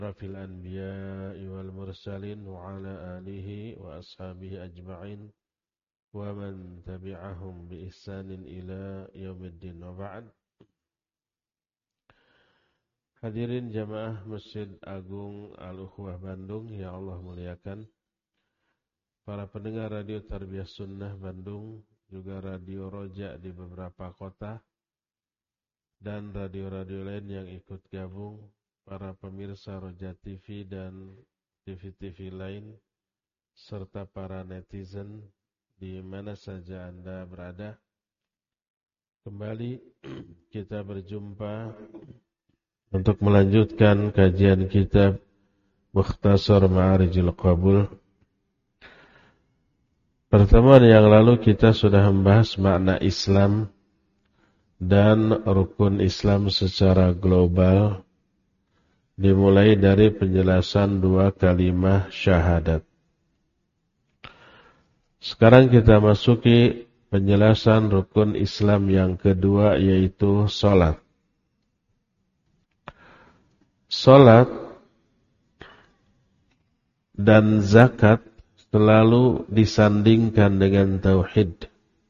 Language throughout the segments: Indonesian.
أشرف الأنبياء والمرسلين وعلى آله وأصحابه أجمعين ومن تبعهم بإحسان إلى يوم الدين وبعد. Hadirin jamaah Masjid Agung Al-Ukhwah Bandung yang Allah muliakan, para pendengar Radio Tarbiyah Sunnah Bandung, juga Radio Roja di beberapa kota, dan radio-radio lain yang ikut gabung, para pemirsa Roja TV dan TV-TV lain, serta para netizen di mana saja Anda berada. Kembali kita berjumpa untuk melanjutkan kajian kitab Mukhtasar Ma'arijul Qabul. Pertemuan yang lalu kita sudah membahas makna Islam dan rukun Islam secara global, dimulai dari penjelasan dua kalimah syahadat. Sekarang kita masuki penjelasan rukun Islam yang kedua, yaitu salat. Salat dan zakat selalu disandingkan dengan tauhid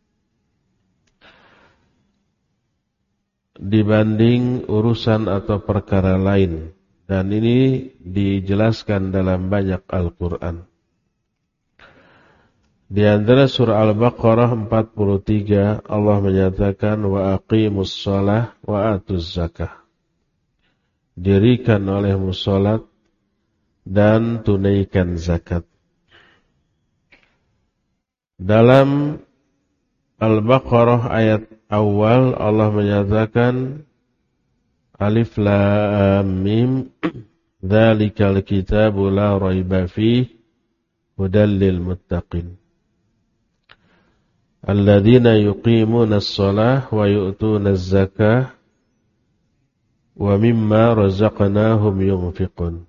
dibanding urusan atau perkara lain, dan ini dijelaskan dalam banyak Al-Quran. Di antara surah Al-Baqarah 43 Allah menyatakan wa aqimus shalah wa atuz zakah. Dirikan olehmu salat dan tunaikan zakat. Dalam Al-Baqarah ayat awal Allah menyatakan Alif Lam Mim dzalikal kitabu la raiba fihi hudal lil muttaqin alladzina yuqimuna as-shalah wa yu'tuna az-zakah wa mimma razaqnahum yunfiqun.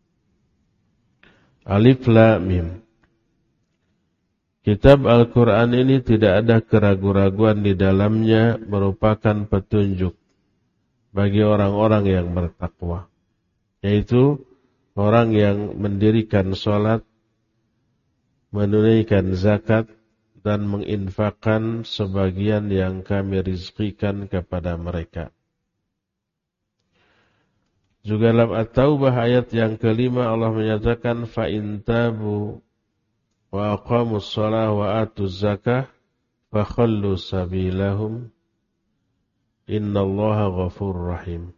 Alif Lam Mim. Kitab Al-Quran ini tidak ada keraguan-raguan di dalamnya, merupakan petunjuk bagi orang-orang yang bertakwa, yaitu orang yang mendirikan salat, menunaikan zakat, dan menginfakkan sebagian yang kami rizkikan kepada mereka. Juga dalam At-Taubah ayat yang kelima Allah menyatakan fa in tabu wa aqamus shalah wa atuz zakah fa khallu sabilahum innallaha ghafurur rahim.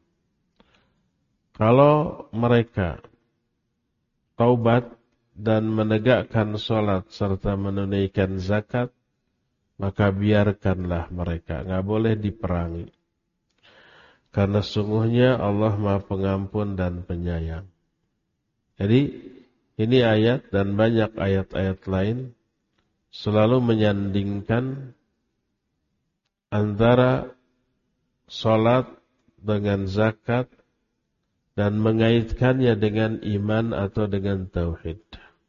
Kalau mereka taubat dan menegakkan salat serta menunaikan zakat, maka biarkanlah mereka, enggak boleh diperangi. Karena sungguhnya Allah Maha Pengampun dan Penyayang. Jadi ini ayat dan banyak ayat-ayat lain selalu menyandingkan antara salat dengan zakat dan mengaitkannya dengan iman atau dengan tauhid.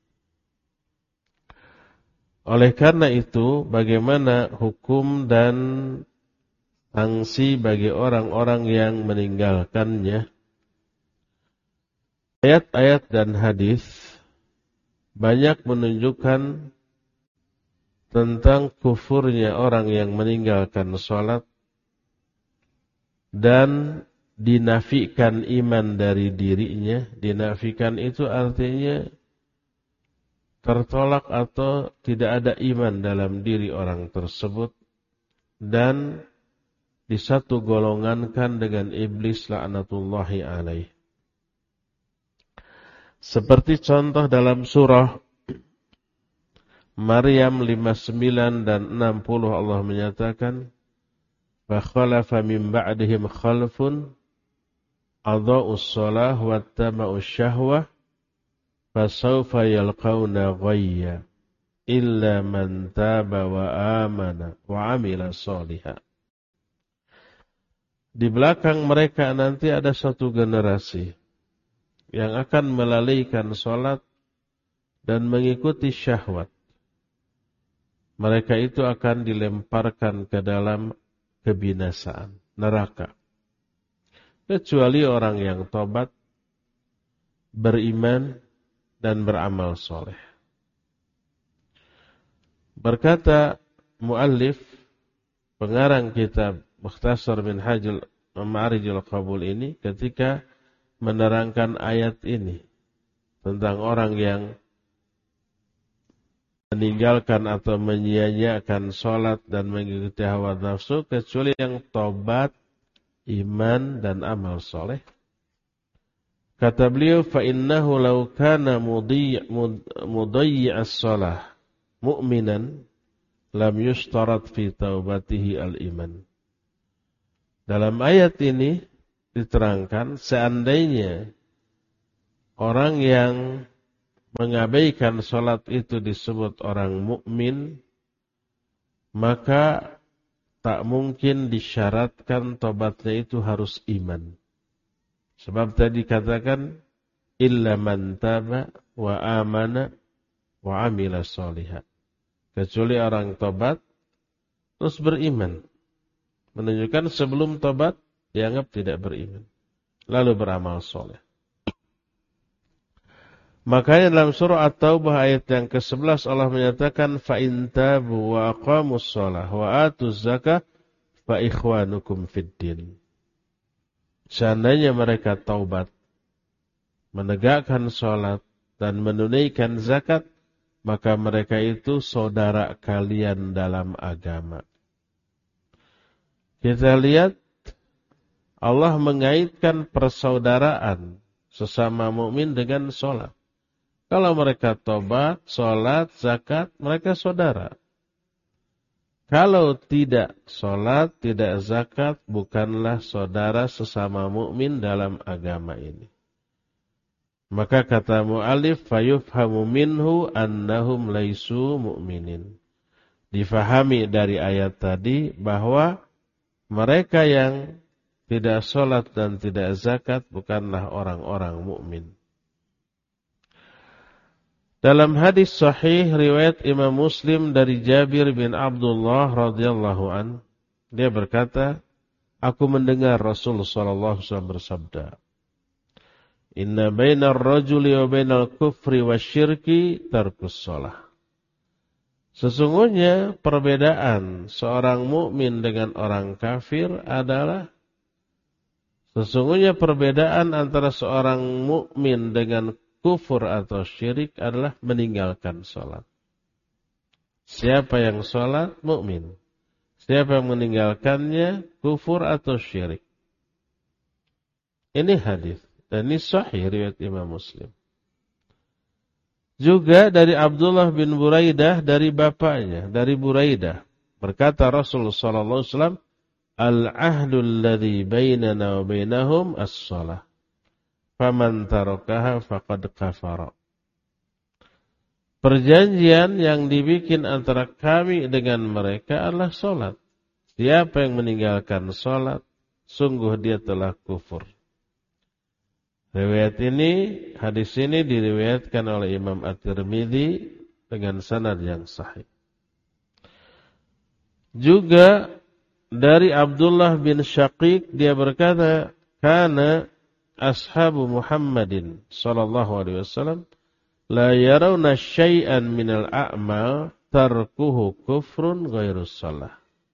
Oleh karena itu, bagaimana hukum dan sanksi bagi orang-orang yang meninggalkannya? Ayat-ayat dan hadis banyak menunjukkan tentang kufurnya orang yang meninggalkan salat dan dinafikan iman dari dirinya. Dinafikan itu artinya tertolak atau tidak ada iman dalam diri orang tersebut, dan disatu golongankan dengan iblis laknatullahi alaih. Seperti contoh dalam surah Maryam 59 dan 60 Allah menyatakan fa khalafa min ba'dihim khalfun adha'us shalah wattaba'us syahwah fasawfa yalqawna ghayya illa man taba wa amana wa amila shalihan. Di belakang mereka nanti ada satu generasi yang akan melalaikan salat dan mengikuti syahwat. Mereka itu akan dilemparkan ke dalam kebinasaan, neraka. Kecuali orang yang tobat beriman, dan beramal soleh. Berkata muallif, pengarang kitab Mukhtasar Minhajul Ma'arijul Qabul ini ketika menerangkan ayat ini tentang orang yang meninggalkan atau menyia-nyiakan sholat dan mengikuti hawa nafsu kecuali yang tobat, iman, dan amal soleh. Kata beliau, فَإِنَّهُ لَوْ كَانَ مُضَيِّعَ الصَّلَةِ مُؤْمِنًا لَمْ يُشْتَرَطْ فِي تَوْبَتِهِ الْإِيمَانِ. Dalam ayat ini diterangkan seandainya orang yang mengabaikan sholat itu disebut orang mukmin, maka tak mungkin disyaratkan tobatnya itu harus iman. Sebab tadi katakan illa man taba wa amana wa amila sholiha. Kecuali orang tobat terus beriman. Menunjukkan sebelum tobat dianggap tidak beriman. Lalu beramal soleh. Makanya dalam surah At-Taubah ayat yang ke-11 Allah menyatakan فَإِن تَابُوا وَأَقَامُوا الصَّلَاةَ وَآتُوا الزَّكَاةَ فَإِخْوَانُكُمْ فِي الدِّينِ. Seandainya mereka taubat, menegakkan sholat dan menunaikan zakat, maka mereka itu saudara kalian dalam agama. Kita lihat Allah mengaitkan persaudaraan sesama mukmin dengan sholat. Kalau mereka tobat, sholat, zakat, mereka saudara. Kalau tidak sholat, tidak zakat, bukanlah saudara sesama mukmin dalam agama ini. Maka kata mu'alif, fayufhamu minhu annahum laisu mu'minin. Difahami dari ayat tadi bahwa mereka yang tidak sholat dan tidak zakat bukanlah orang-orang mukmin. Dalam hadis sahih riwayat Imam Muslim dari Jabir bin Abdullah radhiyallahu an, dia berkata, aku mendengar Rasulullah sallallahu alaihi wasallam bersabda, inna bainar rajuli wa bainal kufri wasyirki tarkus shalah. Sesungguhnya perbedaan seorang mukmin dengan orang kafir adalah sesungguhnya perbedaan antara seorang mukmin dengan kufur atau syirik adalah meninggalkan sholat. Siapa yang sholat, mukmin. Siapa yang meninggalkannya, kufur atau syirik. Ini hadis dan ini sahih riwayat Imam Muslim. Juga dari Abdullah bin Buraidah dari bapaknya, dari Buraidah. Berkata Rasulullah sallallahu alaihi wasallam, al-ahdu alladhi bainana wa bainahum as-shalah. Faman tarakaha faqad kafara. Perjanjian yang dibikin antara kami dengan mereka adalah salat. Siapa yang meninggalkan salat, sungguh dia telah kufur. Riwayat ini, hadis ini diriwayatkan oleh Imam At-Tirmidzi dengan sanad yang sahih. Juga dari Abdullah bin Syaqiq dia berkata, kana ashabu Muhammadin sallallahu alaihi wasallam la yarawna syai'an minal a'mal tarkuhu kufrun ghairus shalah.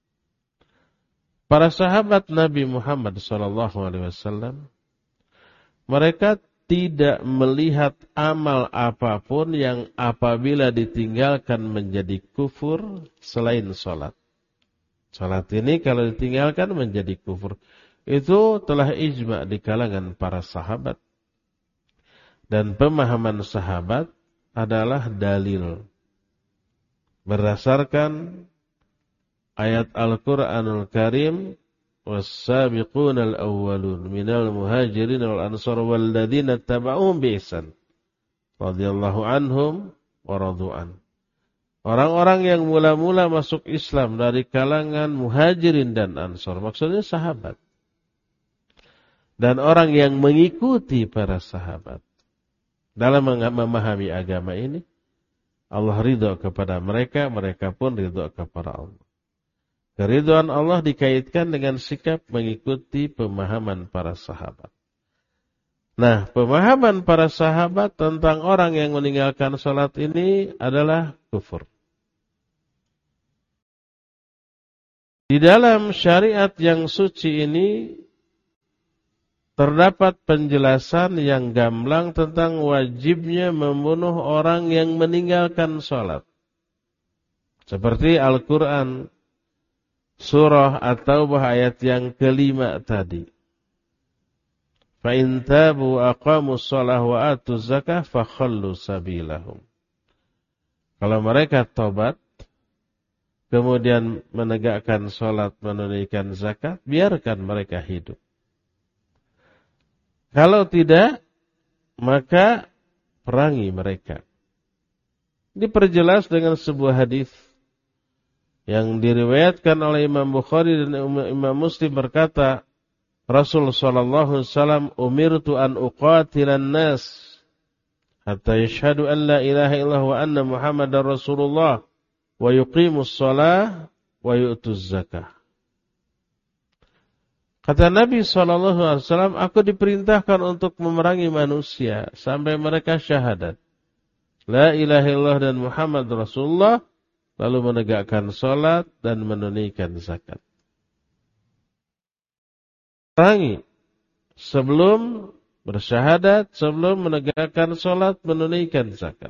Para sahabat Nabi Muhammad sallallahu alaihi wasallam mereka tidak melihat amal apapun yang apabila ditinggalkan menjadi kufur selain sholat. Sholat ini kalau ditinggalkan menjadi kufur. Itu telah ijma' di kalangan para sahabat. Dan pemahaman sahabat adalah dalil. Berdasarkan ayat Al-Quranul Karim, والسابقون الأولون من المهاجرين والأنصار والذين اتبعوهم بإحسان رضي الله عنهم ورضوا عنه. Orang-orang yang mula-mula masuk Islam dari kalangan muhajirin dan ansor, maksudnya sahabat. Dan orang yang mengikuti para sahabat dalam memahami agama ini, Allah ridha kepada mereka, mereka pun ridha kepada Allah. Keridhaan Allah dikaitkan dengan sikap mengikuti pemahaman para sahabat. Nah, pemahaman para sahabat tentang orang yang meninggalkan sholat ini adalah kufur. Di dalam syariat yang suci ini terdapat penjelasan yang gamblang tentang wajibnya membunuh orang yang meninggalkan sholat. Seperti Al-Quran, surah atau ayat yang kelima tadi. فَإِنْ تَابُوا وَأَقَامُوا الصَّلَاةَ وَآتُوا الزَّكَاةَ فَخَلُّوا سَبِيلَهُمْ. Kalau mereka tobat, kemudian menegakkan sholat, menunaikan zakat, biarkan mereka hidup. Kalau tidak, maka perangi mereka. Diperjelas dengan sebuah hadis yang diriwayatkan oleh Imam Bukhari dan Imam Muslim berkata, Rasul sallallahu alaihi wasallam umirtu an uqatilan nas hatta yashhadu an la ilaha illallah wa anna Muhammadar Rasulullah wa yuqimus shalah wa yu'tuz zakah. Kata Nabi sallallahu alaihi wasallam, aku diperintahkan untuk memerangi manusia sampai mereka syahadat la ilaha illallah dan Muhammad Rasulullah, lalu menegakkan salat dan menunaikan zakat. Perangi sebelum bersyahadat, sebelum menegakkan salat, menunaikan zakat.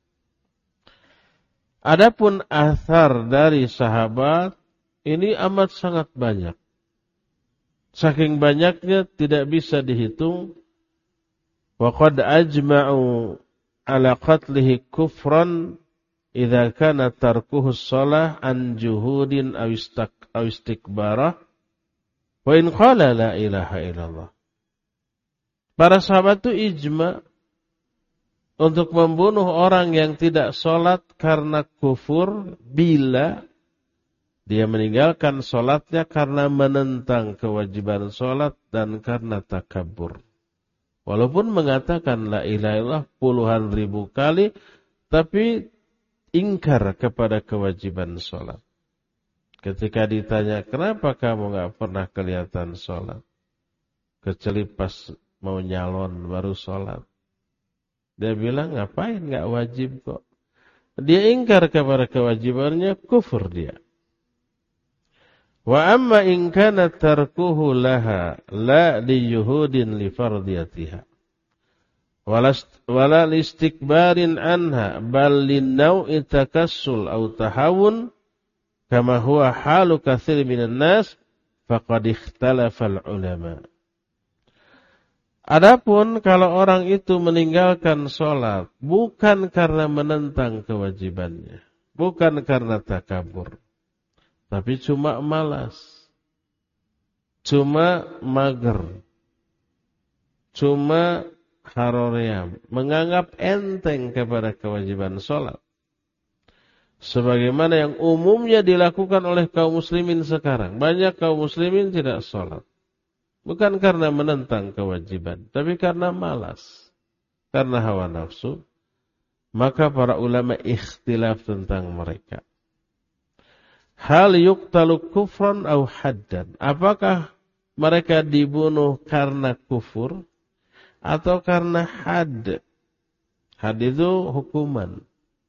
Adapun athar dari sahabat ini amat sangat banyak. Saking banyaknya tidak bisa dihitung. Wa qad ajma'u ala qatlihi kufran idza kana tarkuhu shalah an juhudin aw istikbarah. Wa in qala la ilaha illallah. Para sahabat itu ijma untuk membunuh orang yang tidak sholat karena kufur bila dia meninggalkan sholatnya karena menentang kewajiban sholat dan karena takabur. Walaupun mengatakan la ilaha illallah puluhan ribu kali, tapi ingkar kepada kewajiban sholat. Ketika ditanya, kenapa kamu gak pernah kelihatan sholat? Kecuali pas mau nyalon baru sholat. Dia bilang, ngapain gak wajib kok. Dia ingkar kepada kewajibannya, kufur dia. Wa amma in kana tarkuhu laha la liyuhudin li fardiyatiha. Wala listikbarin anha bal linnau'i takassul au tahawun. Kama huwa halu katsir minan nas faqad ikhtalafal ulama. Adapun kalau orang itu meninggalkan sholat bukan karena menentang kewajibannya, bukan karena takabur, tapi cuma malas, cuma mager, cuma haroream, menganggap enteng kepada kewajiban sholat. Sebagaimana yang umumnya dilakukan oleh kaum muslimin sekarang. Banyak kaum muslimin tidak sholat. Bukan karena menentang kewajiban, tapi karena malas. Karena hawa nafsu. Maka para ulama ikhtilaf tentang mereka. Hal yuqtalu kufran au haddan. Apakah mereka dibunuh karena kufur atau karena had? Had itu hukuman.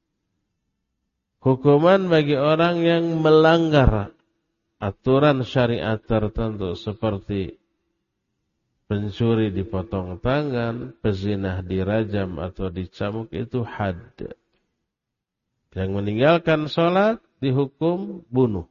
Hukuman bagi orang yang melanggar aturan syariat tertentu seperti pencuri dipotong tangan, pezinah dirajam atau dicambuk, itu had. Yang meninggalkan sholat dihukum bunuh.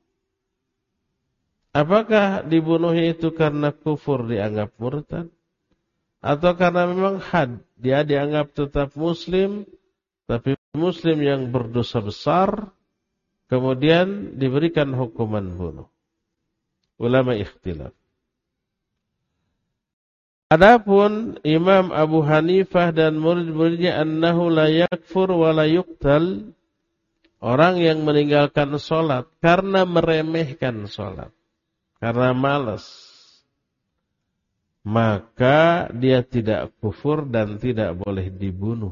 Apakah dibunuhnya itu karena kufur dianggap murtad? Atau karena memang had, dia dianggap tetap muslim, tapi muslim yang berdosa besar, kemudian diberikan hukuman bunuh. Ulama ikhtilaf. Adapun Imam Abu Hanifah dan murid-muridnya annahu la yakfur wa la yuqtal, orang yang meninggalkan sholat karena meremehkan sholat, karena malas, maka dia tidak kufur dan tidak boleh dibunuh.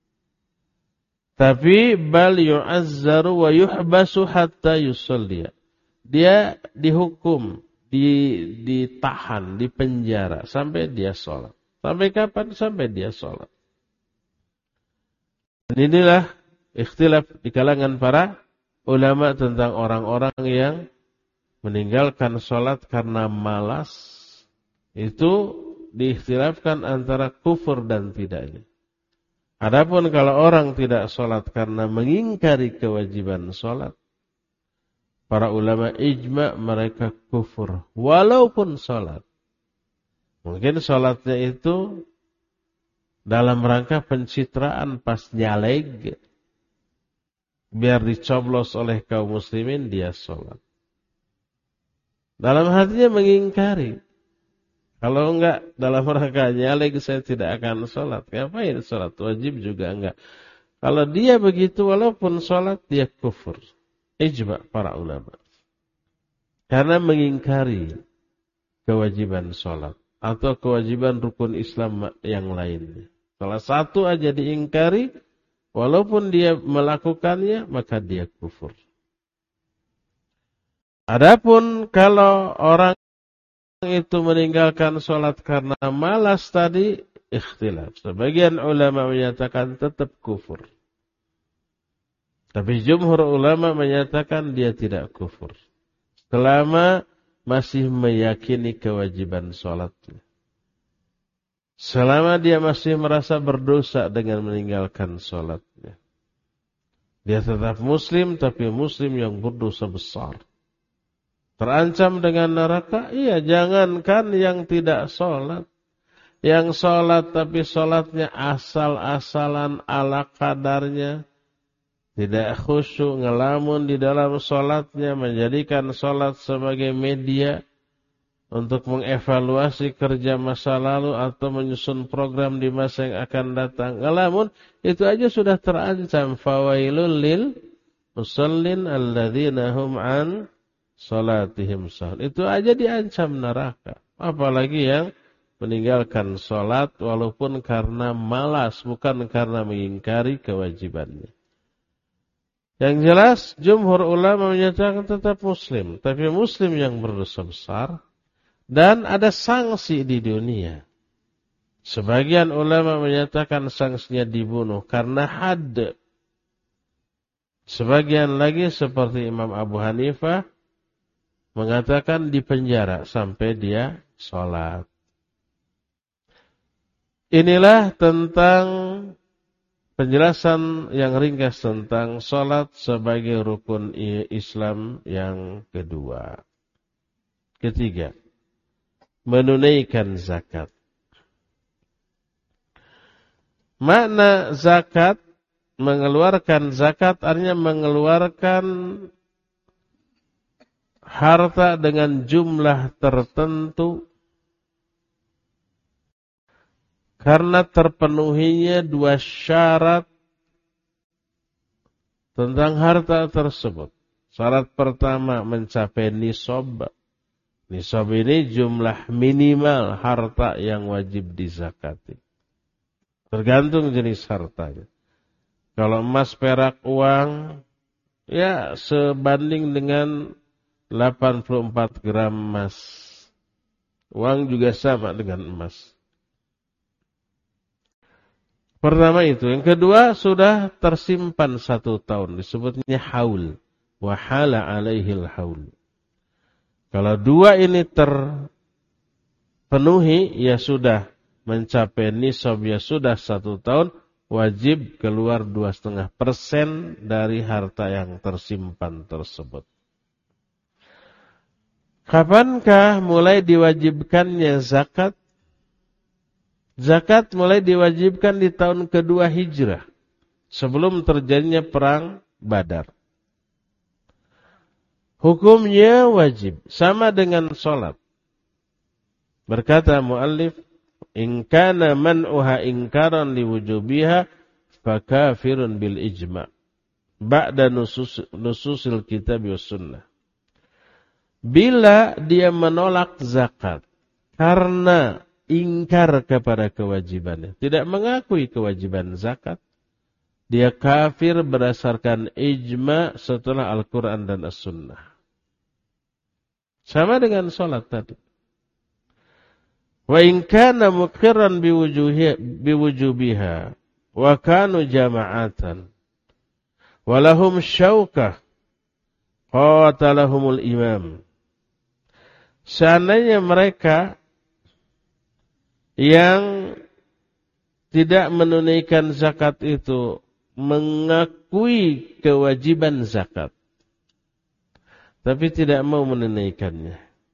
Tapi bal yu'azzaru wa yuhbasu hatta yusalliya. Dia dihukum, ditahan, dipenjara sampai dia sholat. Sampai kapan? Sampai dia sholat. Dan inilah ikhtilaf di kalangan para ulama tentang orang-orang yang meninggalkan sholat karena malas. Itu diikhtilafkan antara kufur dan tidaknya. Adapun kalau orang tidak sholat karena mengingkari kewajiban sholat, para ulama ijma mereka kufur. Walaupun sholat. Mungkin sholatnya itu dalam rangka pencitraan pas nyaleg. Biar dicoblos oleh kaum muslimin dia sholat. Dalam hatinya mengingkari. Kalau enggak dalam rangka nyaleg saya tidak akan sholat. Ngapain sholat? Wajib juga enggak. Kalau dia begitu walaupun sholat dia kufur. Ijma para ulama. Karena mengingkari kewajiban sholat. Atau kewajiban rukun Islam yang lainnya. Salah satu aja diingkari, walaupun dia melakukannya, maka dia kufur. Adapun kalau orang itu meninggalkan sholat karena malas tadi, ikhtilaf. Sebagian ulama menyatakan tetap kufur. Tapi jumhur ulama menyatakan dia tidak kufur. Selama masih meyakini kewajiban sholatnya. Selama dia masih merasa berdosa dengan meninggalkan sholatnya. Dia tetap muslim, tapi muslim yang berdosa besar. Terancam dengan neraka? Iya, jangankan yang tidak sholat. Yang sholat tapi sholatnya asal-asalan ala kadarnya. Tidak khusyuk, ngelamun di dalam sholatnya. Menjadikan sholat sebagai media untuk mengevaluasi kerja masa lalu atau menyusun program di masa yang akan datang. Ngelamun, itu aja sudah terancam. Fawailul lil musallin alladzina hum an sholatihim sahun. Itu aja diancam neraka. Apalagi yang meninggalkan sholat walaupun karena malas, bukan karena mengingkari kewajibannya. Yang jelas, jumhur ulama menyatakan tetap muslim. Tapi muslim yang berdosa besar. Dan ada sanksi di dunia. Sebagian ulama menyatakan sanksinya dibunuh karena had. Sebagian lagi seperti Imam Abu Hanifah mengatakan dipenjara sampai dia sholat. Inilah tentang penjelasan yang ringkas tentang sholat sebagai rukun Islam yang kedua. Ketiga, menunaikan zakat. Makna zakat, mengeluarkan zakat artinya mengeluarkan harta dengan jumlah tertentu karena terpenuhinya dua syarat tentang harta tersebut. Syarat pertama mencapai nisab. Nisab ini jumlah minimal harta yang wajib dizakati. Tergantung jenis hartanya. Kalau emas, perak, uang, ya sebanding dengan 84 gram emas. Uang juga sama dengan emas. Pertama itu. Yang kedua, sudah tersimpan 1 tahun. Disebutnya haul. Wahala alaihil haul. Kalau dua ini terpenuhi, ya sudah mencapai nisab, ya sudah 1 tahun, wajib keluar 2,5% dari harta yang tersimpan tersebut. Kapankah mulai diwajibkannya zakat? Zakat mulai diwajibkan di tahun kedua Hijrah, sebelum terjadinya perang Badar. Hukumnya wajib, sama dengan sholat. Berkata muallif, in kana man'uha ingkaran liwujubiha fakafirun bil ijma' ba'da nususil kitab wa sunnah. Bila dia menolak zakat karena ingkar kepada kewajibannya, tidak mengakui kewajiban zakat, dia kafir berdasarkan ijma' setelah Al-Quran dan As-Sunnah. Sama dengan sholat tadi. Wa in kana muqirran biwujubiha wa kanu jama'atan wa lahum syaukah qatalahumul imam. Seandainya mereka yang tidak menunaikan zakat itu mengakui kewajiban zakat, tapi tidak mau menunaikannya.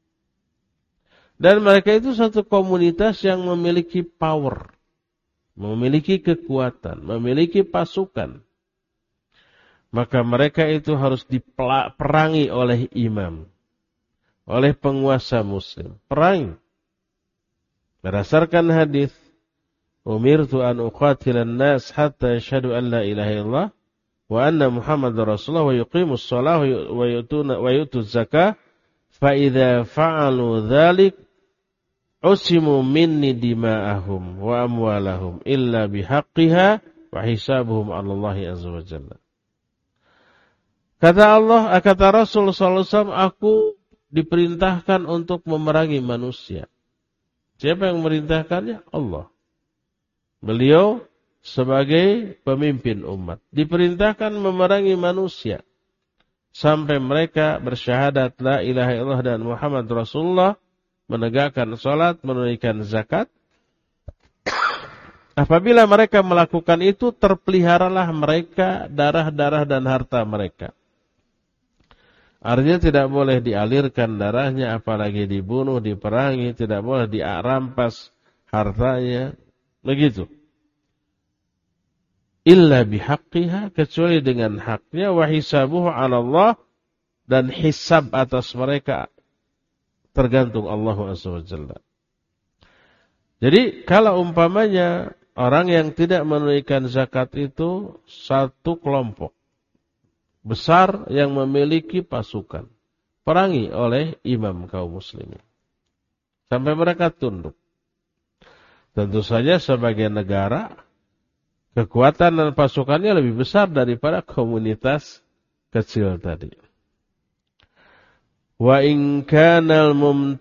Dan mereka itu satu komunitas yang memiliki power, memiliki kekuatan, memiliki pasukan. Maka mereka itu harus diperangi oleh imam, oleh penguasa muslim. Perangi. Berdasarkan hadis, umirtu an uqatilan nas hatta yashhadu an la ilaha illallah wa anna Muhammadar Rasulullah wa yuqimus shalah wa yutuz zakah fa idza fa'alu dzalik usimu minni dima'ahum wa amwalahum illa bihaqqiha wa hisabuhum 'ala Allah azza wa jalla. Kata Rasul sallallahu alaihi wasallam, aku diperintahkan untuk memerangi manusia. Siapa yang memerintahkannya? Allah. Beliau sebagai pemimpin umat diperintahkan memerangi manusia sampai mereka bersyahadat la ilaha illallah dan Muhammad Rasulullah, menegakkan salat, menunaikan zakat. Apabila mereka melakukan itu, terpeliharalah mereka darah-darah dan harta mereka. Artinya tidak boleh dialirkan darahnya, apalagi dibunuh, diperangi, tidak boleh dirampas hartanya, begitu. Illa bihaqqiha, kecuali dengan haknya, wa hisabuhu 'ala Allah, dan hisab atas mereka tergantung Allah Azza wa Jalla. Jadi kalau umpamanya orang yang tidak menunaikan zakat itu satu kelompok besar yang memiliki pasukan, perangi oleh imam kaum muslimin sampai mereka tunduk. Tentu saja sebagai negara, kekuatan dan pasukannya lebih besar daripada komunitas kecil tadi. Wa in kanal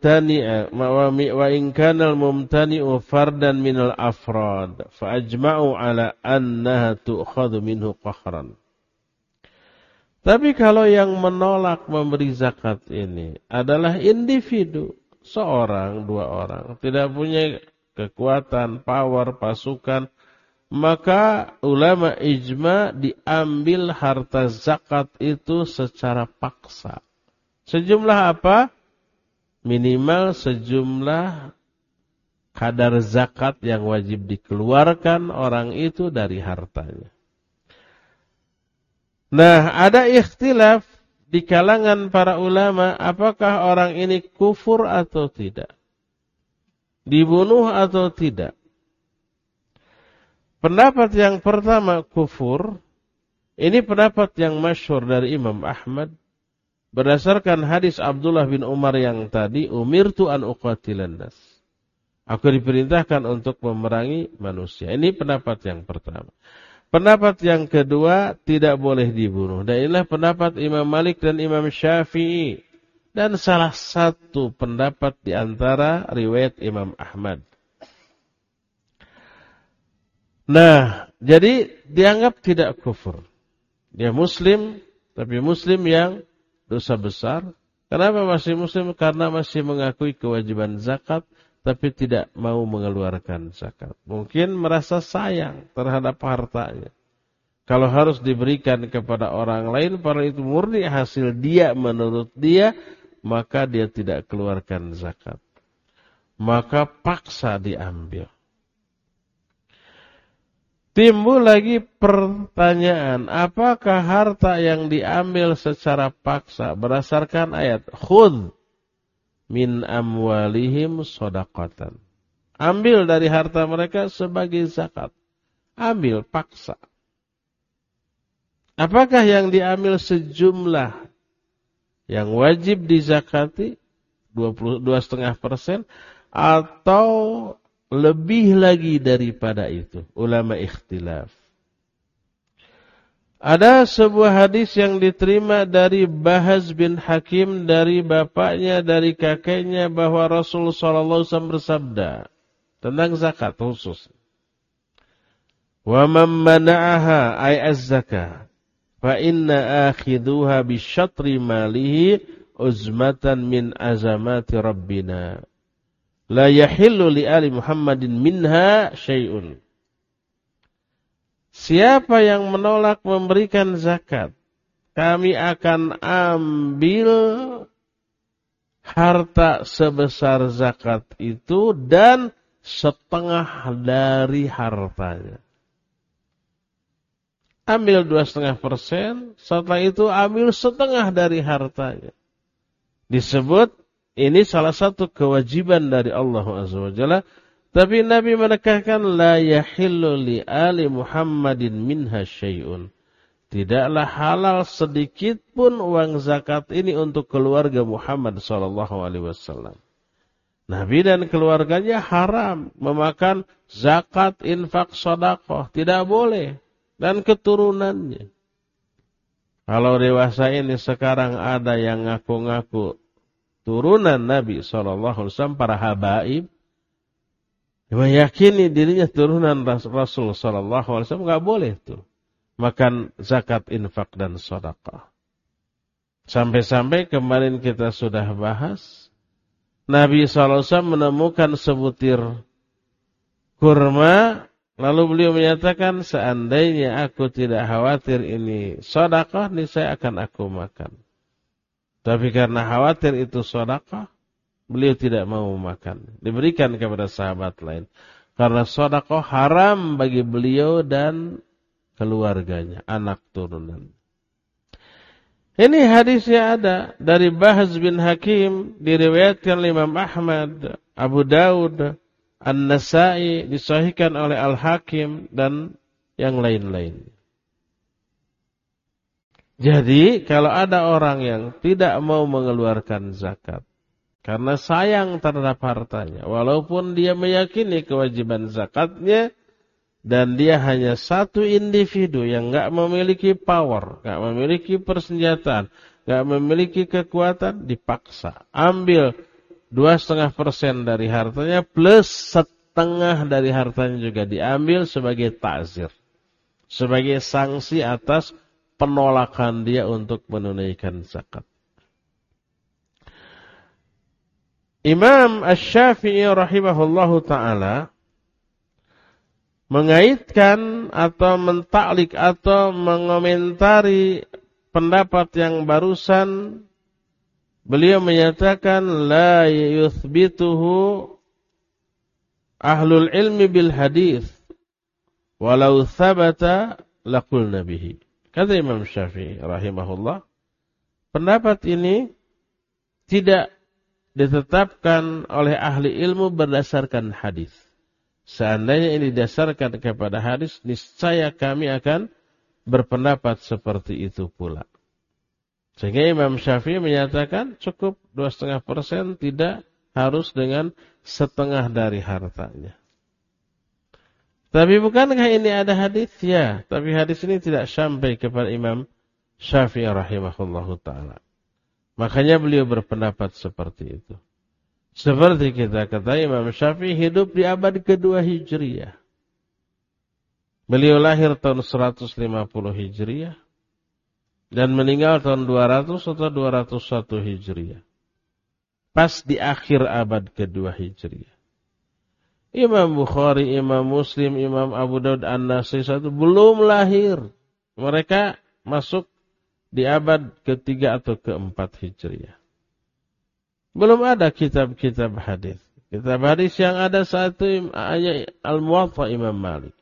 mumtani'u fardan minal afrad fa ajma'u ala annaha tu'khadhu minhu qahran. Tapi kalau yang menolak memberi zakat ini adalah individu, seorang, dua orang, tidak punya kekuatan, power, pasukan, maka ulama ijma diambil harta zakat itu secara paksa. Sejumlah apa? Minimal sejumlah kadar zakat yang wajib dikeluarkan orang itu dari hartanya. Nah, ada ikhtilaf di kalangan para ulama, apakah orang ini kufur atau tidak? Dibunuh atau tidak? Pendapat yang pertama kufur, ini pendapat yang masyhur dari Imam Ahmad, berdasarkan hadis Abdullah bin Umar yang tadi, umirtu an uqatilan nas. Aku diperintahkan untuk memerangi manusia. Ini pendapat yang pertama. Pendapat yang kedua, tidak boleh dibunuh. Dan inilah pendapat Imam Malik dan Imam Syafi'i. Dan salah satu pendapat di antara riwayat Imam Ahmad. Nah, jadi dianggap tidak kufur. Dia muslim, tapi muslim yang dosa besar. Kenapa masih muslim? Karena masih mengakui kewajiban zakat, tapi tidak mau mengeluarkan zakat. Mungkin merasa sayang terhadap hartanya. Kalau harus diberikan kepada orang lain, padahal itu murni hasil dia menurut dia, maka dia tidak keluarkan zakat. Maka paksa diambil. Timbul lagi pertanyaan, apakah harta yang diambil secara paksa berdasarkan ayat khudz min amwalihim shadaqatan. Ambil dari harta mereka sebagai zakat. Ambil paksa. Apakah yang diambil sejumlah yang wajib dizakati 22,5% atau lebih lagi daripada itu? Ulama ikhtilaf. Ada sebuah hadis yang diterima dari Bahz bin Hakim, dari bapaknya, dari kakeknya, bahwa Rasulullah SAW bersabda tentang zakat khusus. Wa man mana'aha ay az-zakah fa inna akhiduha bi syatri malihi uzmatan min azamati rabbina la yahillu li ali Muhammadin minha syai'un. Siapa yang menolak memberikan zakat, kami akan ambil harta sebesar zakat itu dan setengah dari hartanya. Ambil 2,5%, setelah itu ambil setengah dari hartanya. Disebut ini salah satu kewajiban dari Allah Azza wa Jalla. Tapi Nabi menekankan la yahillu li ali Muhammadin minha syai'un. Tidaklah halal sedikit pun uang zakat ini untuk keluarga Muhammad sallallahu alaihi wasallam. Nabi dan keluarganya haram memakan zakat, infak, sedekah, tidak boleh, dan keturunannya. Kalau dewasa ini sekarang ada yang ngaku-ngaku turunan Nabi sallallahu alaihi wasallam, para habaib, meyakini dirinya turunan Rasul sallallahu alaihi wasallam, enggak boleh tuh makan zakat, infak dan sedekah. Sampai-sampai kemarin kita sudah bahas, Nabi sallallahu alaihi wasallam menemukan sebutir kurma, lalu beliau menyatakan, seandainya aku tidak khawatir ini sedekah, niscaya akan aku makan. Tapi karena khawatir itu sedekah, beliau tidak mau makan. Diberikan kepada sahabat lain. Karena sedekah haram bagi beliau dan keluarganya, anak turunan. Ini hadisnya ada dari Bahz bin Hakim, diriwayatkan oleh Imam Ahmad, Abu Daud, An-Nasai, disahihkan oleh Al-Hakim dan yang lain-lain. Jadi kalau ada orang yang tidak mau mengeluarkan zakat karena sayang terhadap hartanya, walaupun dia meyakini kewajiban zakatnya, dan dia hanya satu individu yang enggak memiliki power, enggak memiliki persenjataan, enggak memiliki kekuatan, dipaksa ambil 2,5% dari hartanya plus setengah dari hartanya juga diambil sebagai ta'zir, sebagai sanksi atas penolakan dia untuk menunaikan zakat. Imam Asy-Syafi'i rahimahullahu ta'ala mengaitkan atau mentaklik atau mengomentari pendapat yang barusan. Beliau menyatakan la yuthbituhu ahlul ilmi bil hadis walau thabata laqulna bihi. Kata Imam Syafi'i rahimahullah, pendapat ini tidak ditetapkan oleh ahli ilmu berdasarkan hadis. Seandainya ini didasarkan kepada hadis, niscaya kami akan berpendapat seperti itu pula. Sehingga Imam Syafi'i menyatakan cukup 2,5%, tidak harus dengan setengah dari hartanya. Tapi bukankah ini ada hadis? Ya, tapi hadis ini tidak sampai kepada Imam Syafi'i rahimahullahu ta'ala. Makanya beliau berpendapat seperti itu. Seperti kita kata, Imam Syafi'i hidup di abad kedua Hijriyah. Beliau lahir tahun 150 Hijriyah dan meninggal tahun 200 atau 201 Hijriyah. Pas di akhir abad kedua Hijriyah. Imam Bukhari, Imam Muslim, Imam Abu Daud, An-Nasai belum lahir. Mereka masuk di abad ketiga atau keempat Hijriyah. Belum ada kitab-kitab hadis. Kitab hadis yang ada saat itu hanya Al-Muwatta Imam Malik.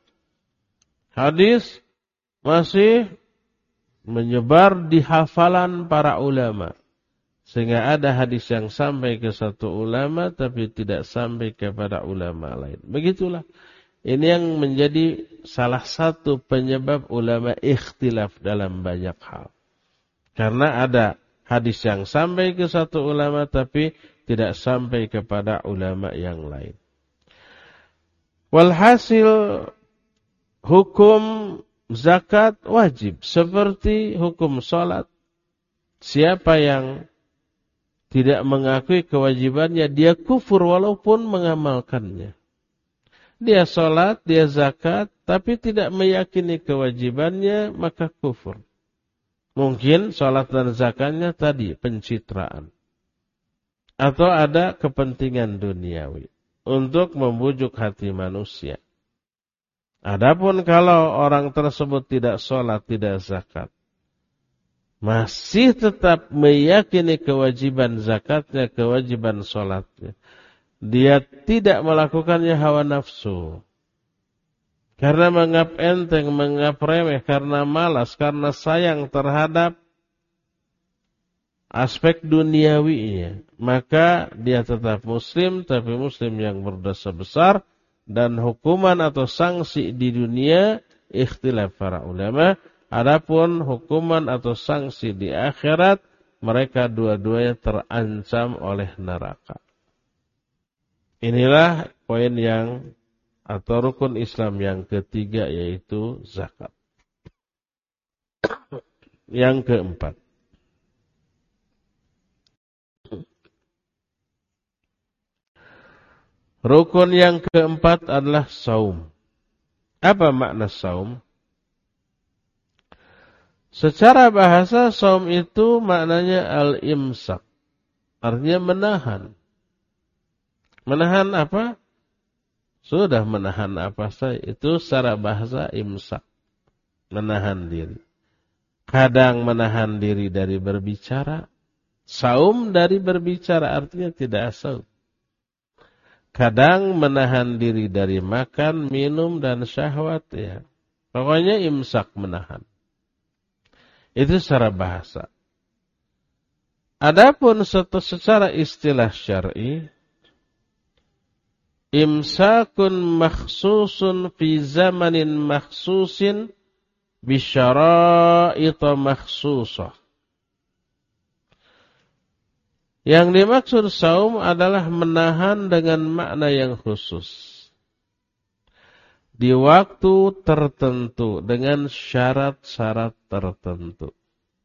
Hadis masih menyebar di hafalan para ulama. Sehingga ada hadis yang sampai ke satu ulama tapi tidak sampai kepada ulama lain. Begitulah. Ini yang menjadi salah satu penyebab ulama ikhtilaf dalam banyak hal. Karena ada hadis yang sampai ke satu ulama tapi tidak sampai kepada ulama yang lain. Walhasil hukum zakat wajib. Seperti hukum sholat. Siapa yang tidak mengakui kewajibannya, dia kufur walaupun mengamalkannya. Dia sholat, dia zakat, tapi tidak meyakini kewajibannya, maka kufur. Mungkin sholat dan zakatnya tadi pencitraan. Atau ada kepentingan duniawi untuk membujuk hati manusia. Adapun kalau orang tersebut tidak sholat, tidak zakat, masih tetap meyakini kewajiban zakatnya, kewajiban sholatnya, dia tidak melakukannya hawa nafsu. Karena menganggap enteng, menganggap remeh, karena malas, karena sayang terhadap aspek duniawinya. Maka dia tetap muslim, tapi muslim yang berdosa besar. Dan hukuman atau sanksi di dunia, ikhtilaf para ulama. Adapun hukuman atau sanksi di akhirat, mereka dua-duanya terancam oleh neraka. Inilah poin yang atau rukun Islam yang ketiga, yaitu zakat. Yang keempat, rukun yang keempat adalah saum. Apa makna saum? Secara bahasa saum itu maknanya al-imsak. Artinya menahan. Menahan apa? Sudah menahan apa saja. Itu secara bahasa imsak. Menahan diri. Kadang menahan diri dari berbicara. Saum dari berbicara artinya tidak saum. Kadang menahan diri dari makan, minum, dan syahwat. Ya. Pokoknya imsak, menahan. Itu secara bahasa. Adapun secara istilah syar'i, imsakun makhsusun fi zamanin makhsusin bisyara'ita makhsusah. Yang dimaksud saum adalah menahan dengan makna yang khusus. Di waktu tertentu dengan syarat-syarat tertentu.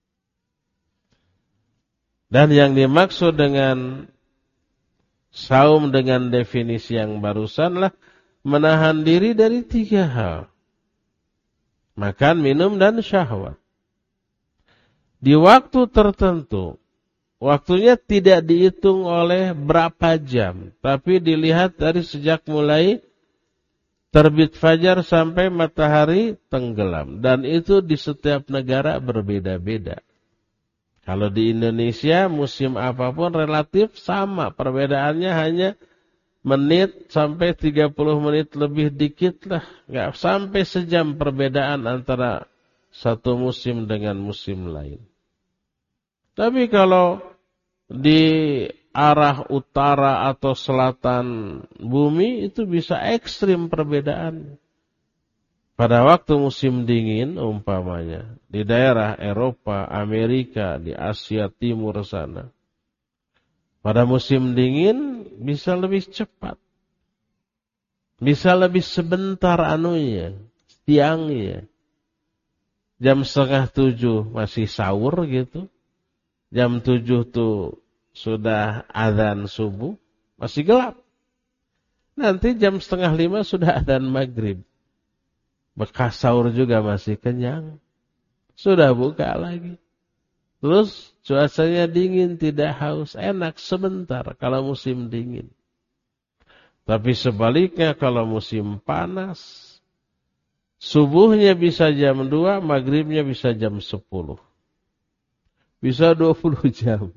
Dan yang dimaksud dengan saum dengan definisi yang barusanlah menahan diri dari 3 hal. Makan, minum, dan syahwat. Di waktu tertentu. Waktunya tidak dihitung oleh berapa jam. Tapi dilihat dari sejak mulai terbit fajar sampai matahari tenggelam. Dan itu di setiap negara berbeda-beda. Kalau di Indonesia musim apapun relatif sama. Perbedaannya hanya menit sampai 30 menit lebih dikit lah. Nggak sampai sejam perbedaan antara satu musim dengan musim lain. Tapi kalau di arah utara atau selatan bumi itu bisa ekstrim perbedaan. Pada waktu musim dingin umpamanya di daerah Eropa, Amerika, di Asia Timur sana. Pada musim dingin bisa lebih cepat. Bisa lebih sebentar siangnya. Jam 6:30 masih sahur gitu. Jam 7 tuh sudah adzan subuh, masih gelap. Nanti jam 4:30 sudah adzan maghrib. Bekas sahur juga masih kenyang. Sudah buka lagi. Terus cuacanya dingin, tidak haus, enak sebentar kalau musim dingin. Tapi sebaliknya kalau musim panas, subuhnya bisa jam 2, maghribnya bisa jam 10. Bisa 20 jam.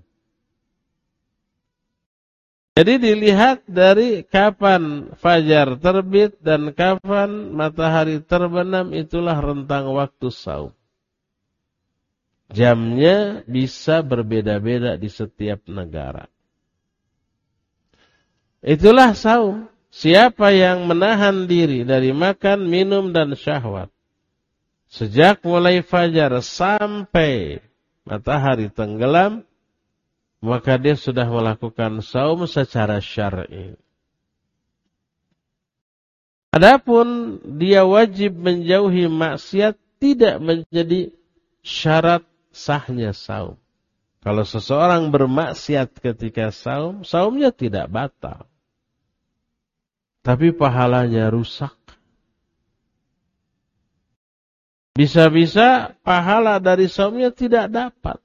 Jadi dilihat dari kapan fajar terbit dan kapan matahari terbenam, itulah rentang waktu saum. Jamnya bisa berbeda-beda di setiap negara. Itulah saum. Siapa yang menahan diri dari makan, minum, dan syahwat. Sejak mulai fajar sampai matahari tenggelam, maka dia sudah melakukan saum secara syar'i. Adapun dia wajib menjauhi maksiat tidak menjadi syarat sahnya saum. Kalau seseorang bermaksiat ketika saum, saumnya tidak batal. Tapi pahalanya rusak. Bisa-bisa pahala dari saumnya tidak dapat.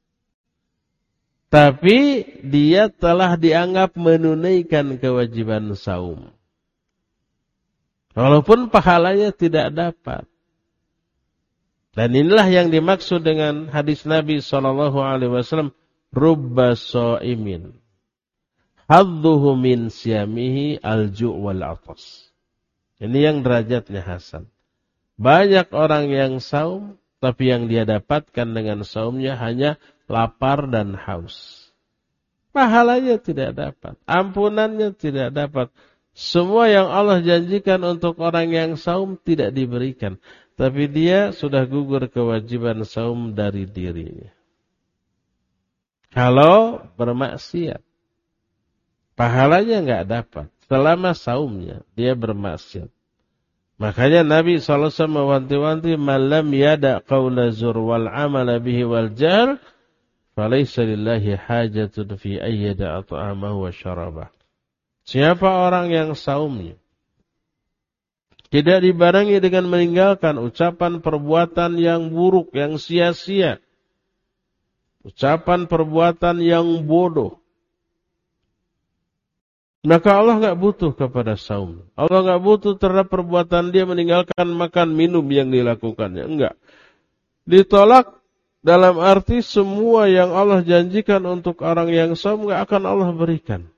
Tapi dia telah dianggap menunaikan kewajiban saum. Walaupun pahalanya tidak dapat. Dan inilah yang dimaksud dengan hadis Nabi SAW. Rubba sha'imin. Hadduhu min siyamihi al-ju' wal-atas. Ini yang derajatnya hasan. Banyak orang yang saum, tapi yang dia dapatkan dengan saumnya hanya lapar dan haus. Pahalanya tidak dapat. Ampunannya tidak dapat. Semua yang Allah janjikan untuk orang yang saum tidak diberikan. Tapi dia sudah gugur kewajiban saum dari dirinya. Kalau bermaksiat, pahalanya enggak dapat. Selama saumnya, dia bermaksiat. Makanya Nabi SAW mewanti-wanti, "Man lam yada' qawla zur wal amala bihi wal jahl, falaysa lillahi hajatun fi ayyada ta'amahu wa syarabah." Siapa orang yang saumnya tidak dibarengi dengan meninggalkan ucapan perbuatan yang buruk, yang sia-sia, ucapan perbuatan yang bodoh, maka Allah enggak butuh kepada saum. Allah enggak butuh terhadap perbuatan dia meninggalkan makan minum yang dilakukannya. Enggak. Ditolak dalam arti semua yang Allah janjikan untuk orang yang saum enggak akan Allah berikan.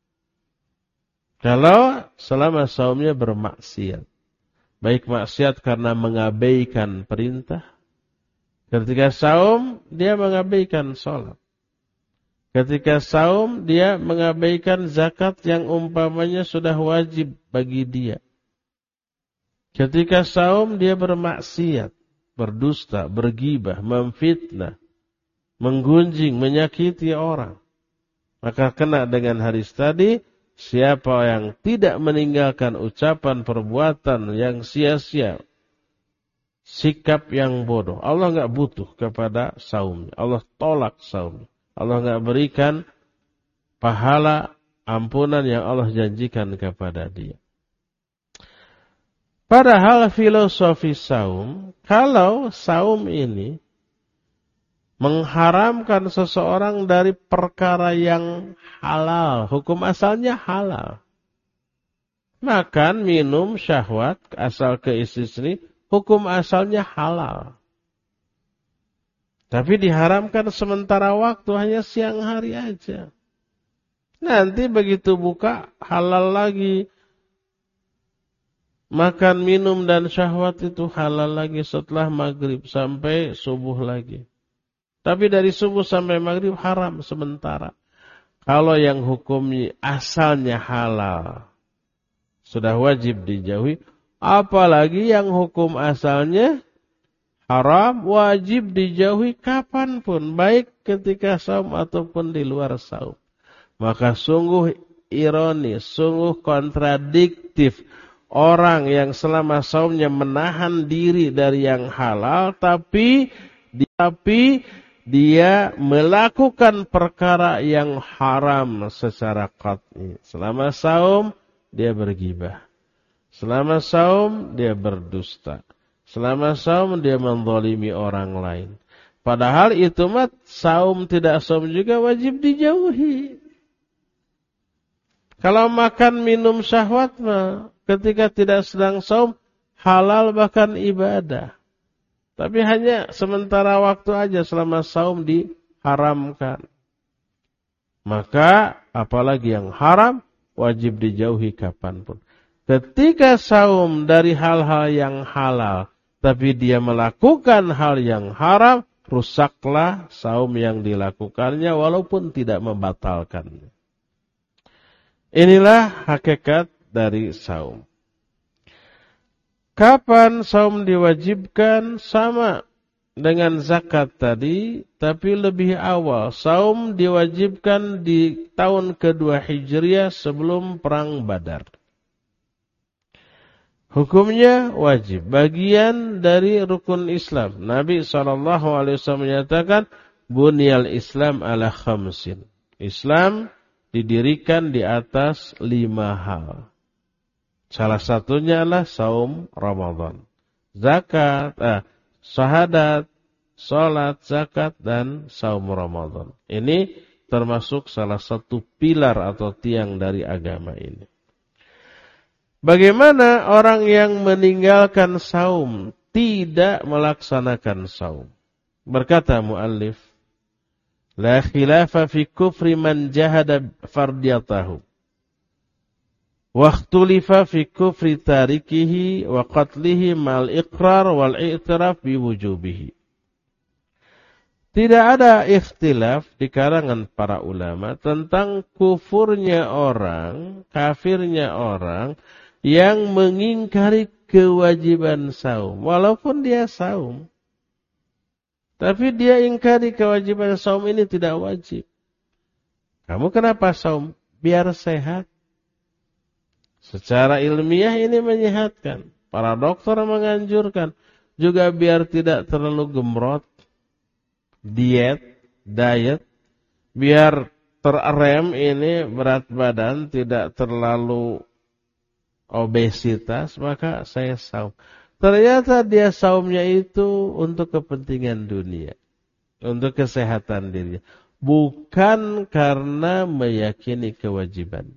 Kalau selama saumnya bermaksiat. Baik maksiat karena mengabaikan perintah. Ketika saum, dia mengabaikan sholat. Ketika saum, dia mengabaikan zakat yang umpamanya sudah wajib bagi dia. Ketika saum, dia bermaksiat, berdusta, bergibah, memfitnah, menggunjing, menyakiti orang. Maka kena dengan hadis tadi, siapa yang tidak meninggalkan ucapan perbuatan yang sia-sia, sikap yang bodoh, Allah enggak butuh kepada saumnya. Allah tolak saumnya. Allah enggak berikan pahala ampunan yang Allah janjikan kepada dia. Padahal filosofi saum, kalau saum ini mengharamkan seseorang dari perkara yang halal. Hukum asalnya halal. Makan, minum, syahwat, asal ke istri, hukum asalnya halal. Tapi diharamkan sementara waktu, hanya siang hari aja. Nanti begitu buka, halal lagi. Makan, minum, dan syahwat itu halal lagi setelah maghrib sampai subuh lagi. Tapi dari subuh sampai maghrib haram sementara. Kalau yang hukumnya asalnya halal, sudah wajib dijauhi. Apalagi yang hukum asalnya haram, wajib dijauhi kapanpun. Baik ketika saum ataupun di luar saum. Maka sungguh ironis, sungguh kontradiktif. Orang yang selama saumnya menahan diri dari yang halal, tapi dia melakukan perkara yang haram secara qat'i. Selama saum, dia bergibah. Selama saum, dia berdusta. Selama saum, dia menzalimi orang lain. Padahal itu mah saum tidak saum juga wajib dijauhi. Kalau makan minum syahwat mah, ketika tidak sedang saum, halal bahkan ibadah. Tapi hanya sementara waktu aja selama saum diharamkan. Maka apalagi yang haram wajib dijauhi kapanpun. Ketika saum dari hal-hal yang halal, tapi dia melakukan hal yang haram, rusaklah saum yang dilakukannya walaupun tidak membatalkannya. Inilah hakikat dari saum. Kapan saum diwajibkan? Sama dengan zakat tadi, tapi lebih awal. Saum diwajibkan di tahun kedua Hijriah sebelum perang Badar. Hukumnya wajib, bagian dari rukun Islam. Nabi SAW menyatakan, Bunyal Islam ala khamsin. Islam didirikan di atas 5 hal. Salah satunya adalah saum Ramadan. Zakat, syahadat, salat, zakat, dan saum Ramadan. Ini termasuk salah satu pilar atau tiang dari agama ini. Bagaimana orang yang meninggalkan saum, tidak melaksanakan saum? Berkata muallif, la khilafa fi kufri man jahada fardiyatahu. Wa ikhtulifa fi kufri tarikihi wa qatlihi mal iqrar wal i'tiraf bi wujubihi. Tidak ada ikhtilaf di kalangan para ulama tentang kufurnya orang, kafirnya orang yang mengingkari kewajiban saum. Walaupun dia saum. Tapi dia ingkari kewajiban saum ini tidak wajib. Kamu kenapa saum? Biar sehat. Secara ilmiah ini menyehatkan. Para dokter menganjurkan. Juga biar tidak terlalu gemrot. Diet. Biar terrem ini berat badan. Tidak terlalu obesitas. Maka saya saum. Ternyata dia saumnya itu untuk kepentingan dunia. Untuk kesehatan dirinya. Bukan karena meyakini kewajiban.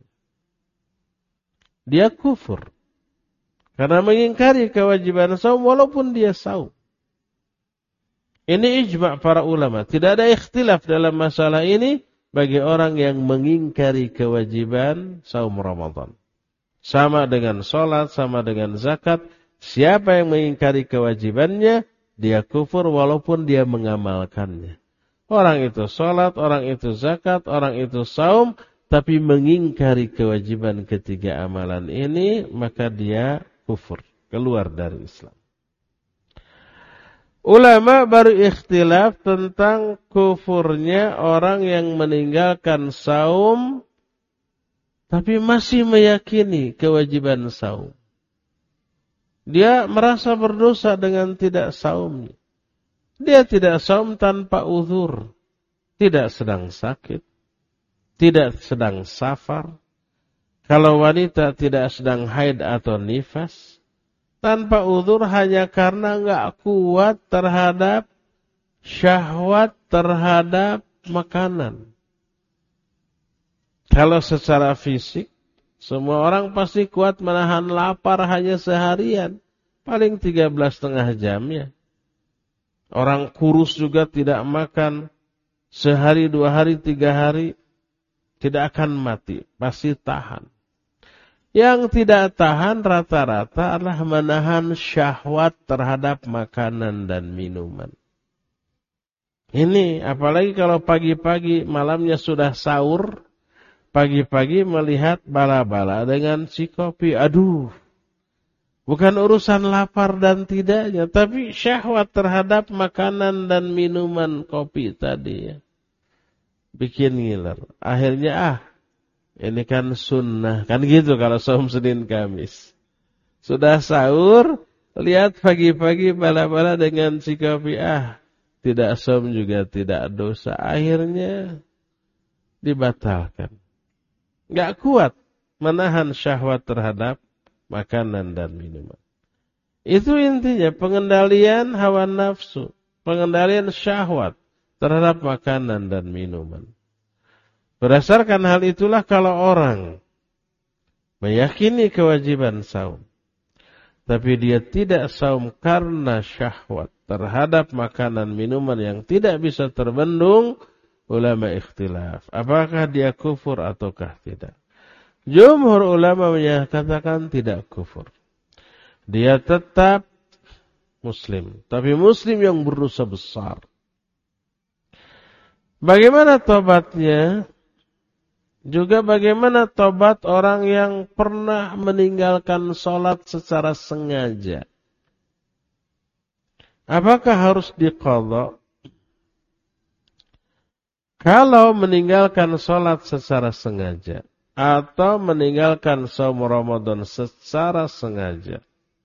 Dia kufur. Karena mengingkari kewajiban saum walaupun dia saum. Ini ijma' para ulama. Tidak ada ikhtilaf dalam masalah ini bagi orang yang mengingkari kewajiban saum Ramadan. Sama dengan sholat, sama dengan zakat. Siapa yang mengingkari kewajibannya, dia kufur walaupun dia mengamalkannya. Orang itu sholat, orang itu zakat, orang itu saum, tapi mengingkari kewajiban ketiga amalan ini, maka dia kufur, keluar dari Islam. Ulama baru ikhtilaf tentang kufurnya orang yang meninggalkan saum, tapi masih meyakini kewajiban saum. Dia merasa berdosa dengan tidak saumnya. Dia tidak saum tanpa uzur. Tidak sedang sakit. Tidak sedang safar. Kalau wanita tidak sedang haid atau nifas. Tanpa uzur hanya karena enggak kuat terhadap syahwat terhadap makanan. Kalau secara fisik, semua orang pasti kuat menahan lapar hanya seharian. Paling 13,5 jam ya. Orang kurus juga tidak makan sehari, 2 hari, 3 hari. Tidak akan mati. Pasti tahan. Yang tidak tahan rata-rata adalah menahan syahwat terhadap makanan dan minuman. Ini apalagi kalau pagi-pagi malamnya sudah sahur. Pagi-pagi melihat bala-bala dengan si kopi. Aduh, bukan urusan lapar dan tidaknya, tapi syahwat terhadap makanan dan minuman kopi tadi ya. Bikin ngiler. Akhirnya ini kan sunnah. Kan gitu kalau saum Senin Kamis. Sudah sahur, lihat pagi-pagi bala-bala dengan si kopi. Tidak saum juga tidak dosa. Akhirnya dibatalkan. Gak kuat menahan syahwat terhadap makanan dan minuman. Itu intinya pengendalian hawa nafsu. Pengendalian syahwat terhadap makanan dan minuman. Berdasarkan hal itulah kalau orang meyakini kewajiban saum. Tapi dia tidak saum karena syahwat terhadap makanan minuman yang tidak bisa terbendung. Ulama ikhtilaf. Apakah dia kufur ataukah tidak? Jumhur ulama menyatakan tidak kufur. Dia tetap muslim. Tapi muslim yang berdosa besar. Bagaimana tobatnya? Juga bagaimana tobat orang yang pernah meninggalkan sholat secara sengaja? Apakah harus diqadha? Kalau meninggalkan sholat secara sengaja atau meninggalkan saum Ramadan secara sengaja,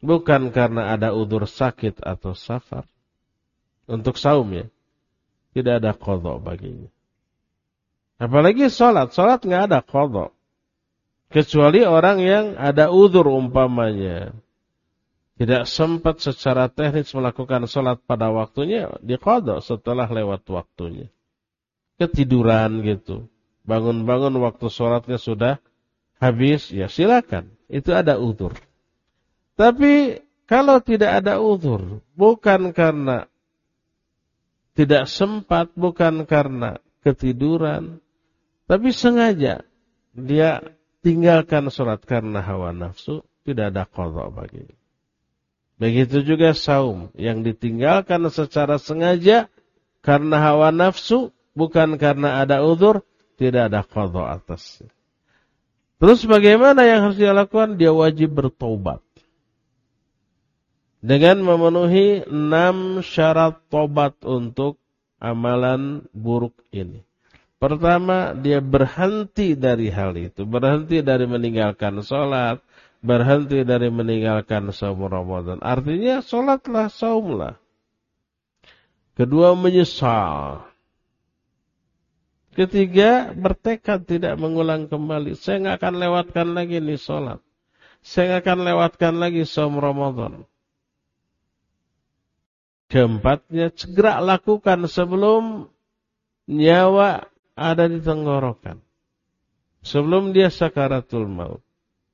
bukan karena ada udzur sakit atau safar. Untuk saum ya, tidak ada qadha baginya. Apalagi sholat nggak ada qadha. Kecuali orang yang ada udzur umpamanya. Tidak sempat secara teknis melakukan sholat pada waktunya, diqadha setelah lewat waktunya. Ketiduran gitu. Bangun-bangun waktu sholatnya sudah habis, ya silakan. Itu ada udzur. Tapi kalau tidak ada udzur, bukan karena tidak sempat, bukan karena ketiduran, tapi sengaja dia tinggalkan sholat karena hawa nafsu, tidak ada qadha baginya. Begitu juga saum yang ditinggalkan secara sengaja karena hawa nafsu, bukan karena ada udzur, tidak ada qadha atasnya. Terus bagaimana yang harus dia lakukan? Dia wajib bertobat. Dengan memenuhi 6 syarat tobat untuk amalan buruk ini. Pertama, dia berhenti dari hal itu. Berhenti dari meninggalkan sholat. Berhenti dari meninggalkan saum Ramadan. Artinya sholatlah, saumlah. Kedua, menyesal. Ketiga, bertekad tidak mengulang kembali. Saya nggak akan lewatkan lagi nih sholat. Saya nggak akan lewatkan lagi saum Ramadan. Keempatnya, segera lakukan sebelum nyawa ada di tenggorokan. Sebelum dia sakaratul maut.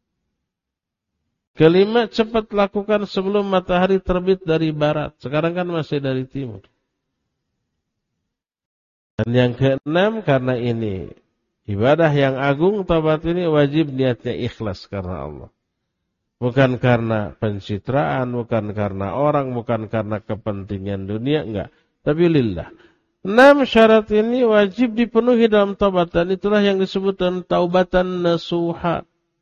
Kelima, cepat lakukan sebelum matahari terbit dari barat. Sekarang kan masih dari timur. Dan yang keenam, karena ini ibadah yang agung, taubat ini wajib niatnya ikhlas karena Allah. Bukan karena pencitraan, bukan karena orang, bukan karena kepentingan dunia, enggak. Tapi lillah. 6 syarat ini wajib dipenuhi dalam taubat. Dan itulah yang disebut dengan taubatan nasuha.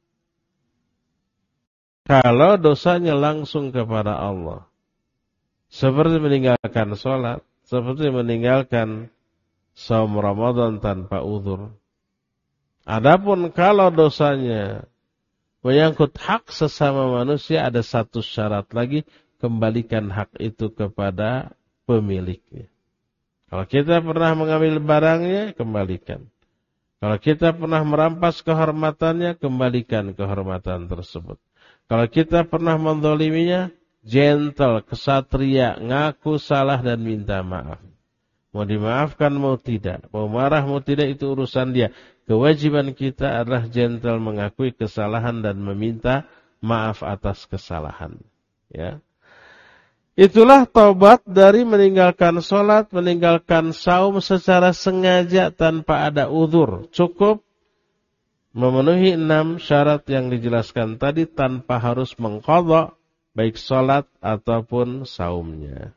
Kalau dosanya langsung kepada Allah. Seperti meninggalkan sholat. Seperti meninggalkan saum Ramadan tanpa udzur. Adapun kalau dosanya menyangkut hak sesama manusia, ada satu syarat lagi, kembalikan hak itu kepada pemiliknya. Kalau kita pernah mengambil barangnya, kembalikan. Kalau kita pernah merampas kehormatannya, kembalikan kehormatan tersebut. Kalau kita pernah menzaliminya, gentle, kesatria, ngaku salah dan minta maaf. Mau dimaafkan mau tidak, mau marah mau tidak, itu urusan dia. Kewajiban kita adalah gentle, mengakui kesalahan dan meminta maaf atas kesalahan. Ya. Itulah taubat dari meninggalkan sholat, meninggalkan saum secara sengaja tanpa ada udzur. Cukup memenuhi 6 syarat yang dijelaskan tadi tanpa harus mengqadha baik sholat ataupun saumnya.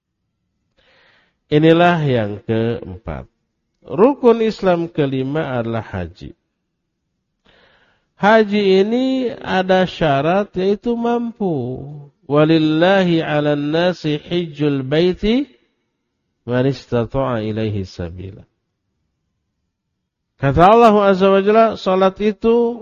Inilah yang keempat. Rukun Islam kelima adalah haji. Haji ini ada syarat yaitu mampu. Walillahi 'alan nasi hijjul baiti man istata'a ilaihi sabila. Kata Allah Azza wa Jalla, salat itu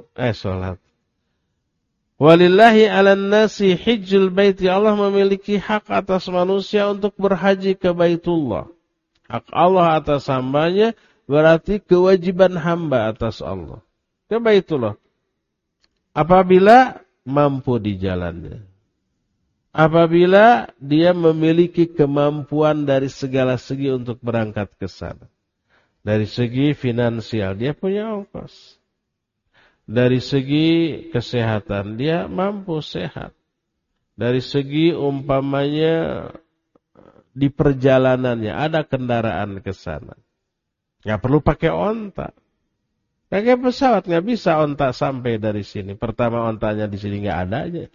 Walillahi 'alan nasi hijjul baiti. Allah memiliki hak atas manusia untuk berhaji ke Baitullah. Hak Allah atas hambanya berarti kewajiban hamba atas Allah. Ke Baitullah. Apabila mampu di jalannya. Apabila dia memiliki kemampuan dari segala segi untuk berangkat ke sana. Dari segi finansial, dia punya ongkos. Dari segi kesehatan, dia mampu sehat. Dari segi umpamanya di perjalanannya ada kendaraan ke sana. Nggak perlu pakai onta. Pakai pesawat nggak bisa onta sampai dari sini. Pertama ontanya di sini nggak ada aja.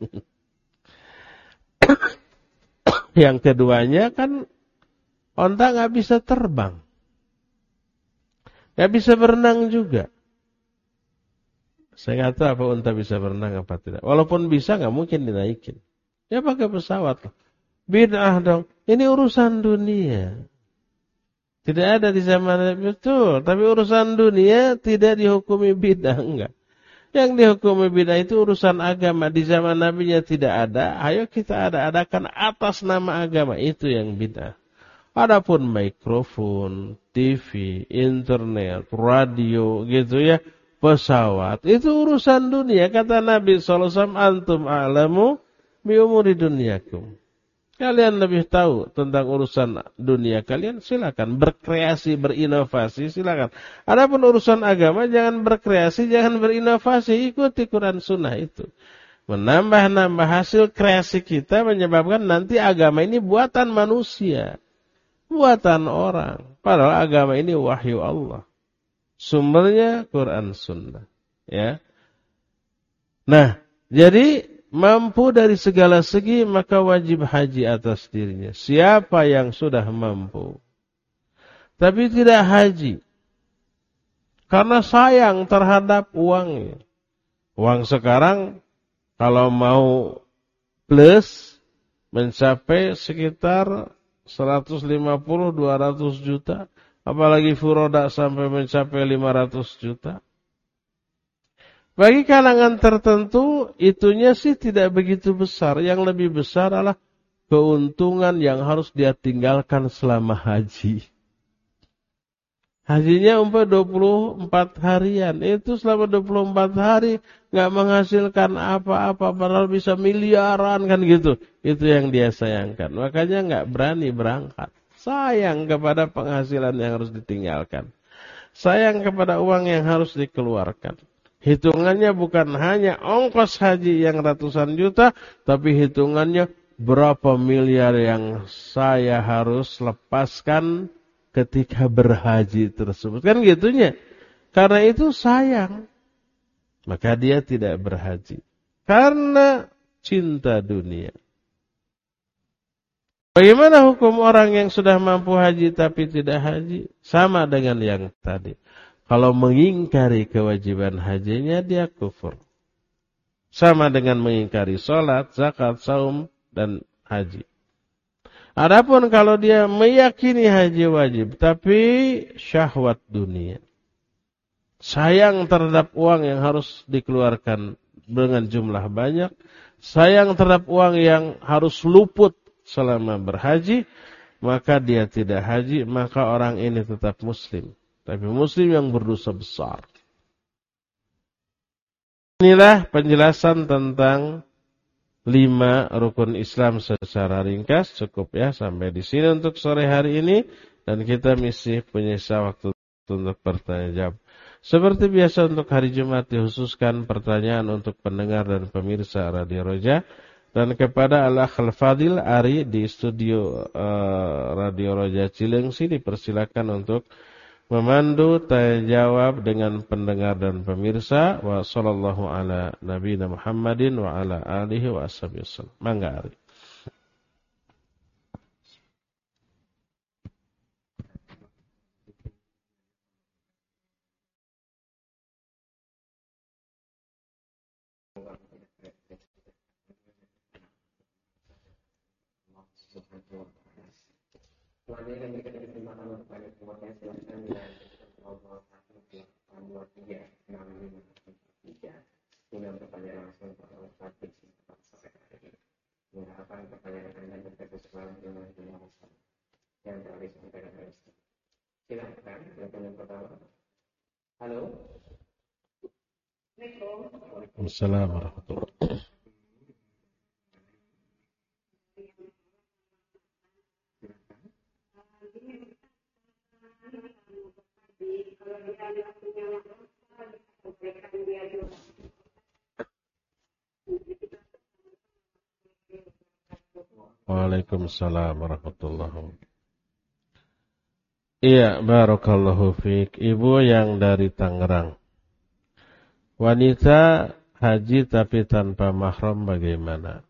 Yang keduanya kan onta nggak bisa terbang. Nggak bisa berenang juga. Saya nggak tahu apa unta bisa berenang apa tidak. Walaupun bisa nggak mungkin dinaikin. Ya pakai pesawat. Bid'ah dong. Ini urusan dunia. Tidak ada di zaman betul. Tapi urusan dunia tidak dihukumi bid'ah. Enggak. Yang dihukumi bid'ah itu urusan agama. Di zaman Nabi-nya tidak ada, ayo kita ada-adakan atas nama agama. Itu yang bid'ah. Adapun mikrofon, TV, internet, radio gitu ya, pesawat, itu urusan dunia. Kata Nabi SAW, antum a'lamu bi umuri dunyakum. Kalian lebih tahu tentang urusan dunia kalian, silakan berkreasi, berinovasi, silakan. Adapun urusan agama, jangan berkreasi, jangan berinovasi, ikuti Quran Sunnah itu. Menambah-nambah hasil kreasi kita menyebabkan nanti agama ini buatan manusia, buatan orang. Padahal agama ini wahyu Allah. Sumbernya Quran Sunnah. Ya. Nah, jadi mampu dari segala segi maka wajib haji atas dirinya. Siapa yang sudah mampu tapi tidak haji karena sayang terhadap uangnya. Uang sekarang kalau mau plus mencapai sekitar 150-200 juta, apalagi furoda sampai mencapai 500 juta. Bagi kalangan tertentu, itunya sih tidak begitu besar. Yang lebih besar adalah keuntungan yang harus dia tinggalkan selama haji. Hajinya 24 harian. Itu selama 24 hari nggak menghasilkan apa-apa. Padahal bisa miliaran kan gitu. Itu yang dia sayangkan. Makanya nggak berani berangkat. Sayang kepada penghasilan yang harus ditinggalkan. Sayang kepada uang yang harus dikeluarkan. Hitungannya bukan hanya ongkos haji yang ratusan juta, tapi hitungannya berapa miliar yang saya harus lepaskan ketika berhaji tersebut. Kan gitunya. Karena itu sayang. Maka dia tidak berhaji. Karena cinta dunia. Bagaimana hukum orang yang sudah mampu haji tapi tidak haji? Sama dengan yang tadi. Kalau mengingkari kewajiban hajinya, dia kufur. Sama dengan mengingkari sholat, zakat, saum, dan haji. Adapun kalau dia meyakini haji wajib, tapi syahwat dunia. Sayang terhadap uang yang harus dikeluarkan dengan jumlah banyak. Sayang terhadap uang yang harus luput selama berhaji. Maka dia tidak haji, maka orang ini tetap muslim. Tapi muslim yang berdosa besar. Inilah penjelasan tentang 5 rukun Islam secara ringkas. Cukup ya sampai di sini untuk sore hari ini. Dan kita masih punya waktu untuk pertanyaan jawab. Seperti biasa untuk hari Jumat dikhususkan pertanyaan untuk pendengar dan pemirsa Radio Roja. Dan kepada Al-Akh Al-Fadil Ari di studio Radio Roja Cilengsi dipersilakan untuk memandu tanya jawab dengan pendengar dan pemirsa. Wa sallallahu ala nabiyina Muhammadin wa ala alihi wa ashabihi wasallam. Mangga Ari. Halo. Assalamualaikum warahmatullahi wabarakatuh. Waalaikumsalam warahmatullahi wabarakatuh. Iya, barakallahu fiik. Ibu yang dari Tangerang. Wanita haji tapi tanpa mahram bagaimana?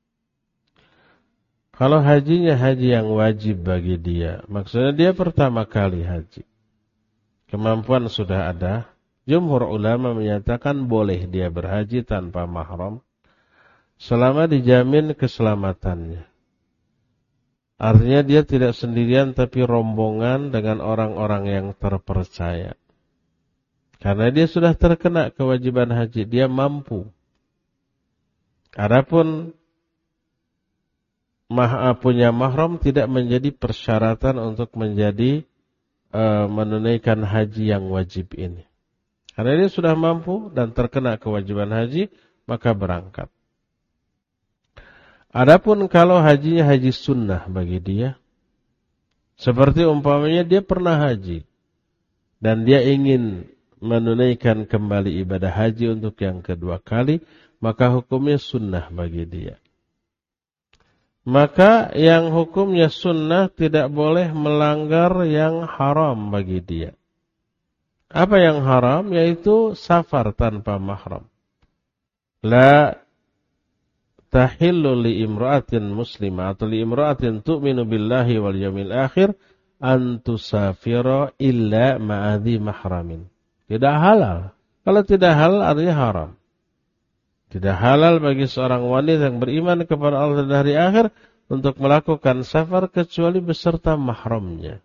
Kalau hajinya haji yang wajib bagi dia, maksudnya dia pertama kali haji. Kemampuan sudah ada. Jumhur ulama menyatakan boleh dia berhaji tanpa mahram selama dijamin keselamatannya. Artinya dia tidak sendirian tapi rombongan dengan orang-orang yang terpercaya. Karena dia sudah terkena kewajiban haji, dia mampu. Adapun punya mahram tidak menjadi persyaratan untuk menjadi menunaikan haji yang wajib ini. Karena dia sudah mampu dan terkena kewajiban haji, maka berangkat. Adapun kalau hajinya haji sunnah bagi dia, seperti umpamanya dia pernah haji dan dia ingin menunaikan kembali ibadah haji untuk yang kedua kali, maka hukumnya sunnah bagi dia. Maka yang hukumnya sunnah tidak boleh melanggar yang haram bagi dia. Apa yang haram? Yaitu safar tanpa mahram. La tahillu li imra'atin muslimah atau li imra'atin tu'minu billahi wal yawmil akhir an tusafira illa ma'adhi mahramin. Tidak halal. Kalau tidak halal artinya haram. Tidak halal bagi seorang wanita yang beriman kepada Allah dan hari akhir untuk melakukan safar kecuali beserta mahramnya.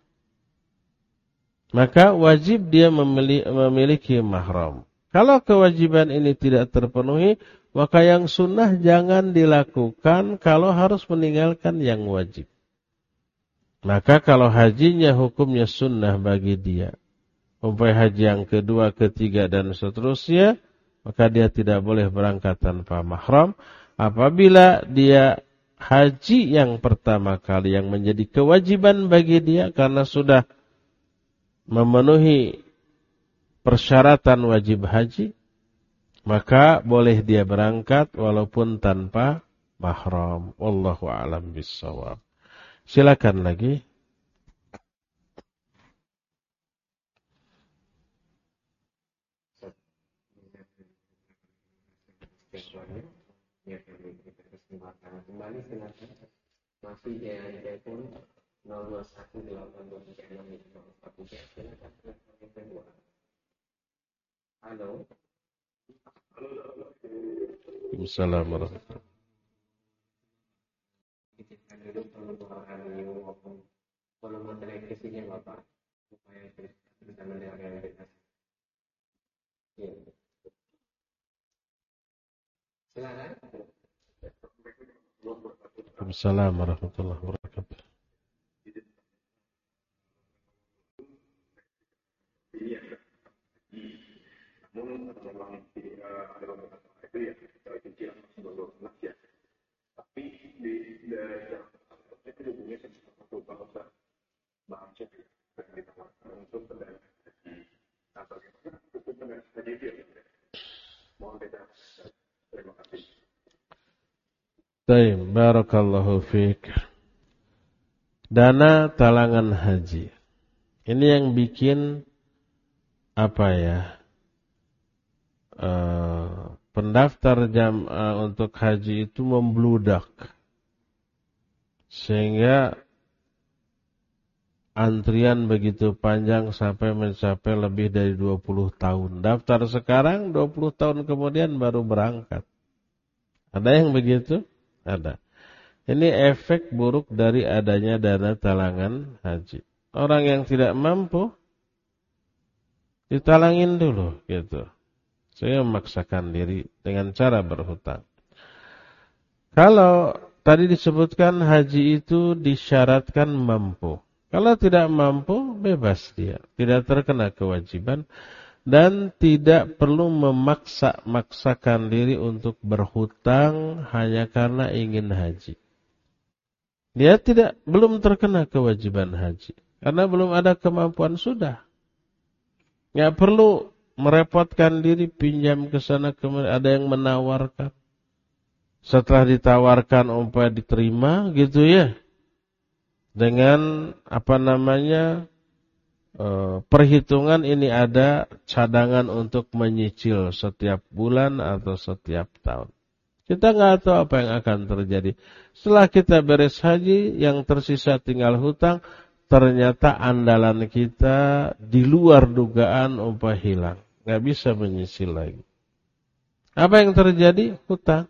Maka wajib dia memiliki mahram. Kalau kewajiban ini tidak terpenuhi, maka yang sunnah jangan dilakukan kalau harus meninggalkan yang wajib. Maka kalau hajinya hukumnya sunnah bagi dia, umpamanya haji yang kedua, ketiga dan seterusnya, maka dia tidak boleh berangkat tanpa mahram. Apabila dia haji yang pertama kali yang menjadi kewajiban bagi dia karena sudah memenuhi persyaratan wajib haji, maka boleh dia berangkat walaupun tanpa mahram. Wallahu a'lam bissawab. Silakan lagi. Kembali silakan. Masih dengan telepon 0218236543. Silakan. Halo. Assalamualaikum. Volume televisinya Bapak supaya bisa mendengar realitas. Silakan. Assalamualaikum warahmatullahi wabarakatuh. Namun memang ada beberapa itu ya cicilan sebelum lunas ya. Tapi di daerah itu hubungnya satu bahasa bahasa yang ditawarkan untuk pendana haji. Nah, bagaimana untuk pendana haji itu ya? Mohon beda. Terima kasih. Baik, barakallahu fiik. Dana talangan haji. Ini yang bikin apa ya? Pendaftar untuk haji itu membludak. Sehingga antrian begitu panjang sampai mencapai lebih dari 20 tahun. Daftar sekarang 20 tahun kemudian baru berangkat. Ada yang begitu? Ada. Ini efek buruk dari adanya dana talangan haji. Orang yang tidak mampu ditalangin dulu gitu. Saya memaksakan diri dengan cara berhutang. Kalau tadi disebutkan haji itu disyaratkan mampu. Kalau tidak mampu, bebas dia. Tidak terkena kewajiban. Dan tidak perlu memaksa-maksakan diri untuk berhutang hanya karena ingin haji. Dia belum terkena kewajiban haji. Karena belum ada kemampuan sudah. Nggak perlu merepotkan diri pinjam ke sana kemudian ada yang menawarkan. Setelah ditawarkan umpamanya diterima gitu ya. Dengan perhitungan ini ada cadangan untuk menyicil setiap bulan atau setiap tahun. Kita nggak tahu apa yang akan terjadi. Setelah kita beres haji, yang tersisa tinggal hutang, ternyata andalan kita di luar dugaan umpah hilang. Nggak bisa menyicil lagi. Apa yang terjadi? Hutang.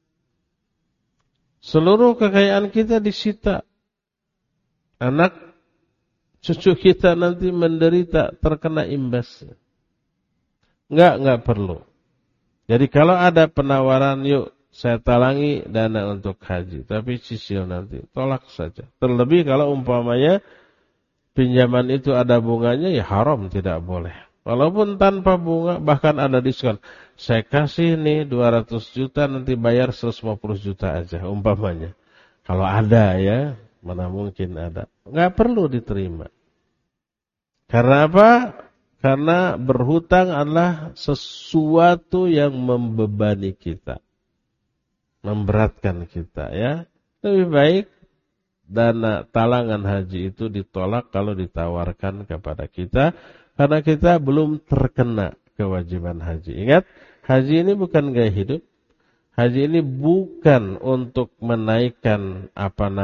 Seluruh kekayaan kita disita. Anak cucu kita nanti menderita terkena imbasnya. Enggak perlu. Jadi kalau ada penawaran, yuk saya talangi dana untuk haji, tapi cicil nanti, tolak saja. Terlebih kalau umpamanya pinjaman itu ada bunganya, ya haram, tidak boleh. Walaupun tanpa bunga, bahkan ada diskon. Saya kasih nih 200 juta, nanti bayar 150 juta aja, umpamanya. Kalau ada ya, mana mungkin ada. Enggak perlu diterima. Karena apa? Karena berhutang adalah sesuatu yang membebani kita. Memberatkan kita ya. Lebih baik dana talangan haji itu ditolak kalau ditawarkan kepada kita. Karena kita belum terkena kewajiban haji. Ingat, haji ini bukan gaya hidup. Haji ini bukan untuk menaikkan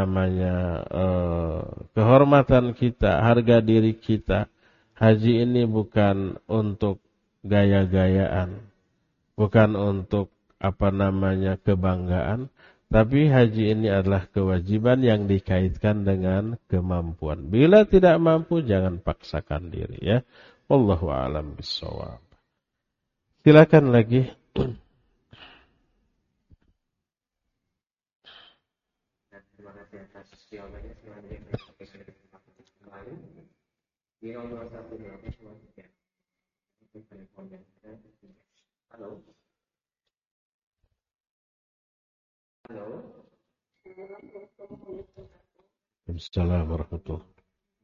kehormatan kita, harga diri kita. Haji ini bukan untuk gaya-gayaan, bukan untuk kebanggaan, tapi haji ini adalah kewajiban yang dikaitkan dengan kemampuan. Bila tidak mampu, jangan paksakan diri ya. Wallahu a'lam bishawab. Silakan lagi. Terima kasih atas jawabannya. Di nomor 1 Halo. Assalamualaikum warahmatullahi wabarakatuh.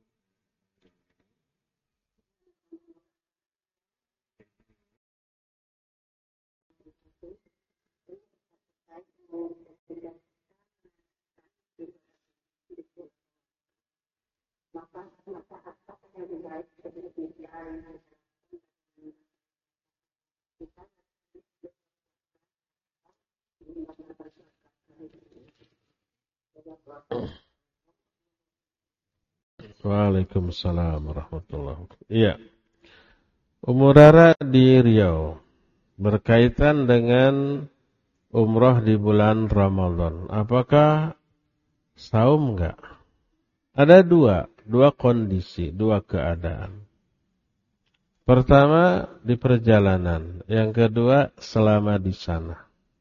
Waalaikumsalam warahmatullahi wabarakatuh. Iya. Umrah di Riau berkaitan dengan umrah di bulan Ramadan. Apakah saum enggak? Ada dua kondisi, dua keadaan. Pertama di perjalanan, yang kedua selama di sana.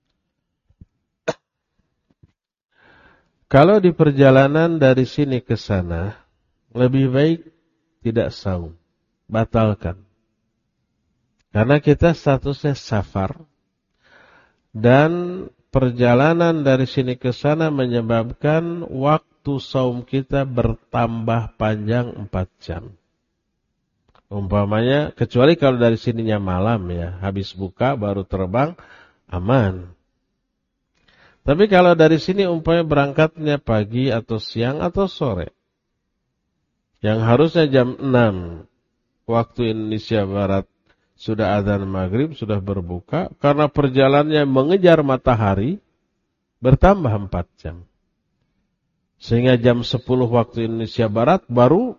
Kalau di perjalanan dari sini ke sana, lebih baik tidak saum, batalkan. Karena kita statusnya safar dan perjalanan dari sini ke sana menyebabkan waktu saum kita bertambah panjang 4 jam. Umpamanya, kecuali kalau dari sininya malam ya, habis buka baru terbang, aman. Tapi kalau dari sini umpamanya berangkatnya pagi atau siang atau sore, yang harusnya jam 6 waktu Indonesia Barat sudah adzan maghrib, sudah berbuka, karena perjalanannya mengejar matahari, bertambah 4 jam. Sehingga jam 10 waktu Indonesia Barat baru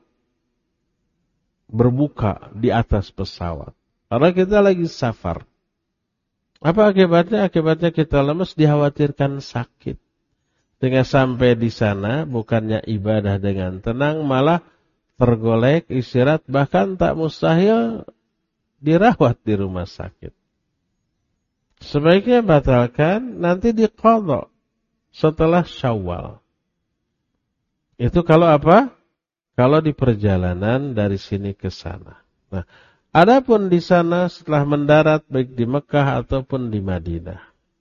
berbuka di atas pesawat. Karena kita lagi safar. Apa akibatnya? Akibatnya kita lemes, dikhawatirkan sakit. Sehingga sampai di sana bukannya ibadah dengan tenang, malah tergolek, istirahat, bahkan tak mustahil dirawat di rumah sakit. Sebaiknya batalkan, nanti diqadha setelah Syawal. Itu kalau apa? Kalau di perjalanan dari sini ke sana. Nah, adapun di sana setelah mendarat baik di Mekah ataupun di Madinah,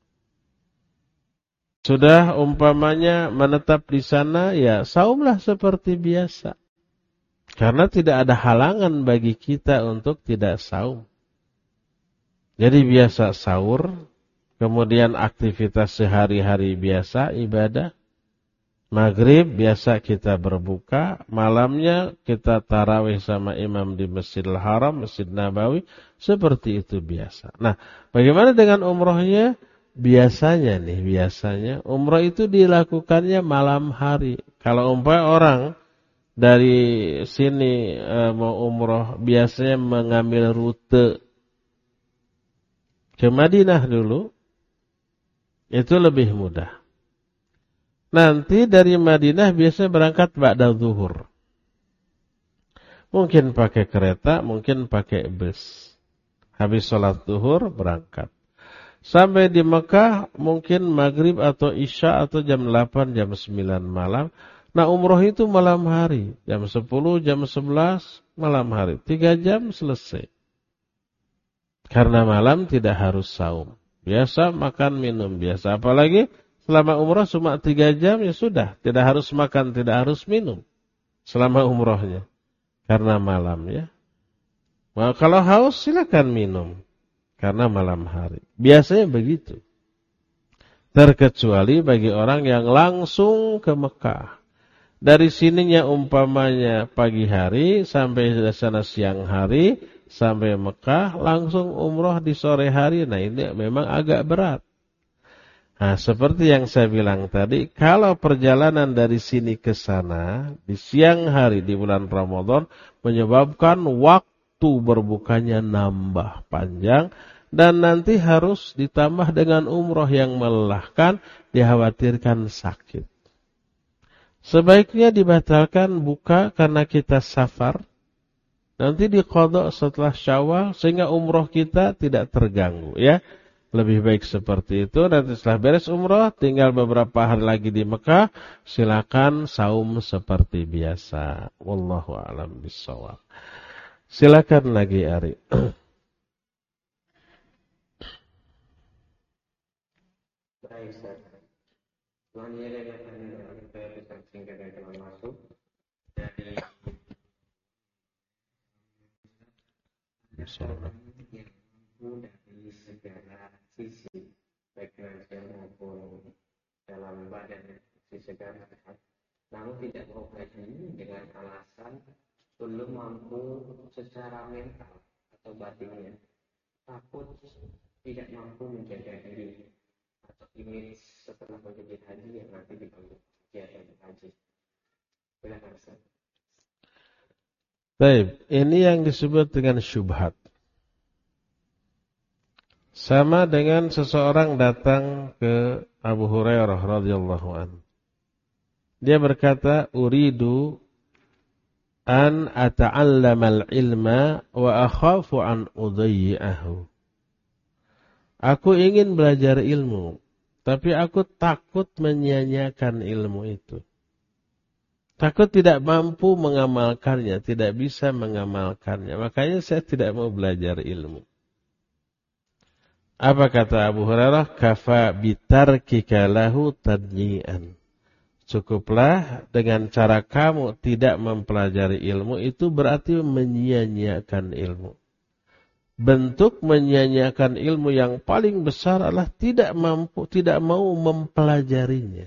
sudah umpamanya menetap di sana, ya saumlah seperti biasa. Karena tidak ada halangan bagi kita untuk tidak saum. Jadi biasa sahur, kemudian aktivitas sehari-hari biasa, ibadah. Maghrib biasa kita berbuka, malamnya kita tarawih sama imam di Masjidil Haram, Masjid Nabawi, seperti itu biasa. Nah, bagaimana dengan umrohnya? Biasanya umroh itu dilakukannya malam hari. Kalau umpamanya orang dari sini mau umroh, biasanya mengambil rute ke Madinah dulu, itu lebih mudah. Nanti dari Madinah biasanya berangkat ba'da zuhur. Mungkin pakai kereta, mungkin pakai bus. Habis sholat zuhur berangkat. Sampai di Mekah mungkin maghrib atau isya atau jam 8, jam 9 malam. Nah umroh itu malam hari. Jam 10, jam 11 malam hari. 3 jam selesai. Karena malam tidak harus saum. Biasa makan minum biasa. Apalagi selama umroh cuma 3 jam ya sudah. Tidak harus makan, tidak harus minum. Selama umrohnya. Karena malam ya. Nah, kalau haus silakan minum. Karena malam hari. Biasanya begitu. Terkecuali bagi orang yang langsung ke Mekah. Dari sininya umpamanya pagi hari sampai sana siang hari. Sampai Mekah langsung umroh di sore hari. Nah ini memang agak berat. Nah seperti yang saya bilang tadi. Kalau perjalanan dari sini ke sana. Di siang hari di bulan Ramadan. Menyebabkan waktu berbukanya nambah panjang. Dan nanti harus ditambah dengan umroh yang melelahkan. Dikhawatirkan sakit. Sebaiknya dibatalkan buka karena kita safar. Nanti diqadha setelah Syawal sehingga umroh kita tidak terganggu ya. Lebih baik seperti itu. Nanti setelah beres umroh tinggal beberapa hari lagi di Mekah, silakan saum seperti biasa. Wallahu a'lam bishawab. Silakan lagi Ari. Baik, Ustaz. Selanjutnya saya bisa singkat dan masuk dari yang mampu dari segala sisi, baik finansial maupun dalam badan, sisi segala sehat. Namun tidak mau haji dengan alasan belum mampu secara mental atau batinnya, takut tidak mampu menjaga diri atau image setelah menjadi haji yang nanti dipanggil haji. Silakan Ustaz. Baik, ini yang disebut dengan syubhat. Sama dengan seseorang datang ke Abu Hurairah radhiyallahu anhu. Dia berkata, "Uridu an ata'allamal ilma wa akhafu an udayyi'ahu." Aku ingin belajar ilmu, tapi aku takut menyia-nyiakan ilmu itu. Takut tidak mampu mengamalkannya, tidak bisa mengamalkannya. Makanya saya tidak mau belajar ilmu. Apa kata Abu Hurairah? Kafa bitarkika lahu tadnyi'an. Cukuplah dengan cara kamu tidak mempelajari ilmu itu berarti menyia-nyiakan ilmu. Bentuk menyia-nyiakan ilmu yang paling besar adalah tidak mau mempelajarinya.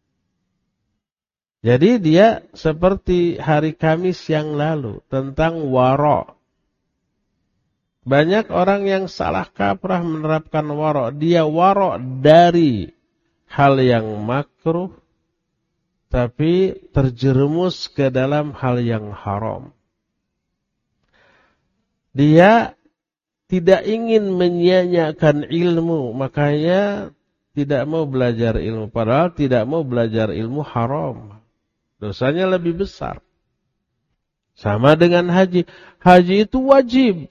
Jadi dia seperti hari Kamis yang lalu tentang wara'. Banyak orang yang salah kaprah menerapkan wara'. Dia wara' dari hal yang makruh tapi terjerumus ke dalam hal yang haram. Dia tidak ingin menyia-nyiakan ilmu, makanya tidak mau belajar ilmu. Padahal tidak mau belajar ilmu haram. Dosanya lebih besar. Sama dengan haji. Haji itu wajib.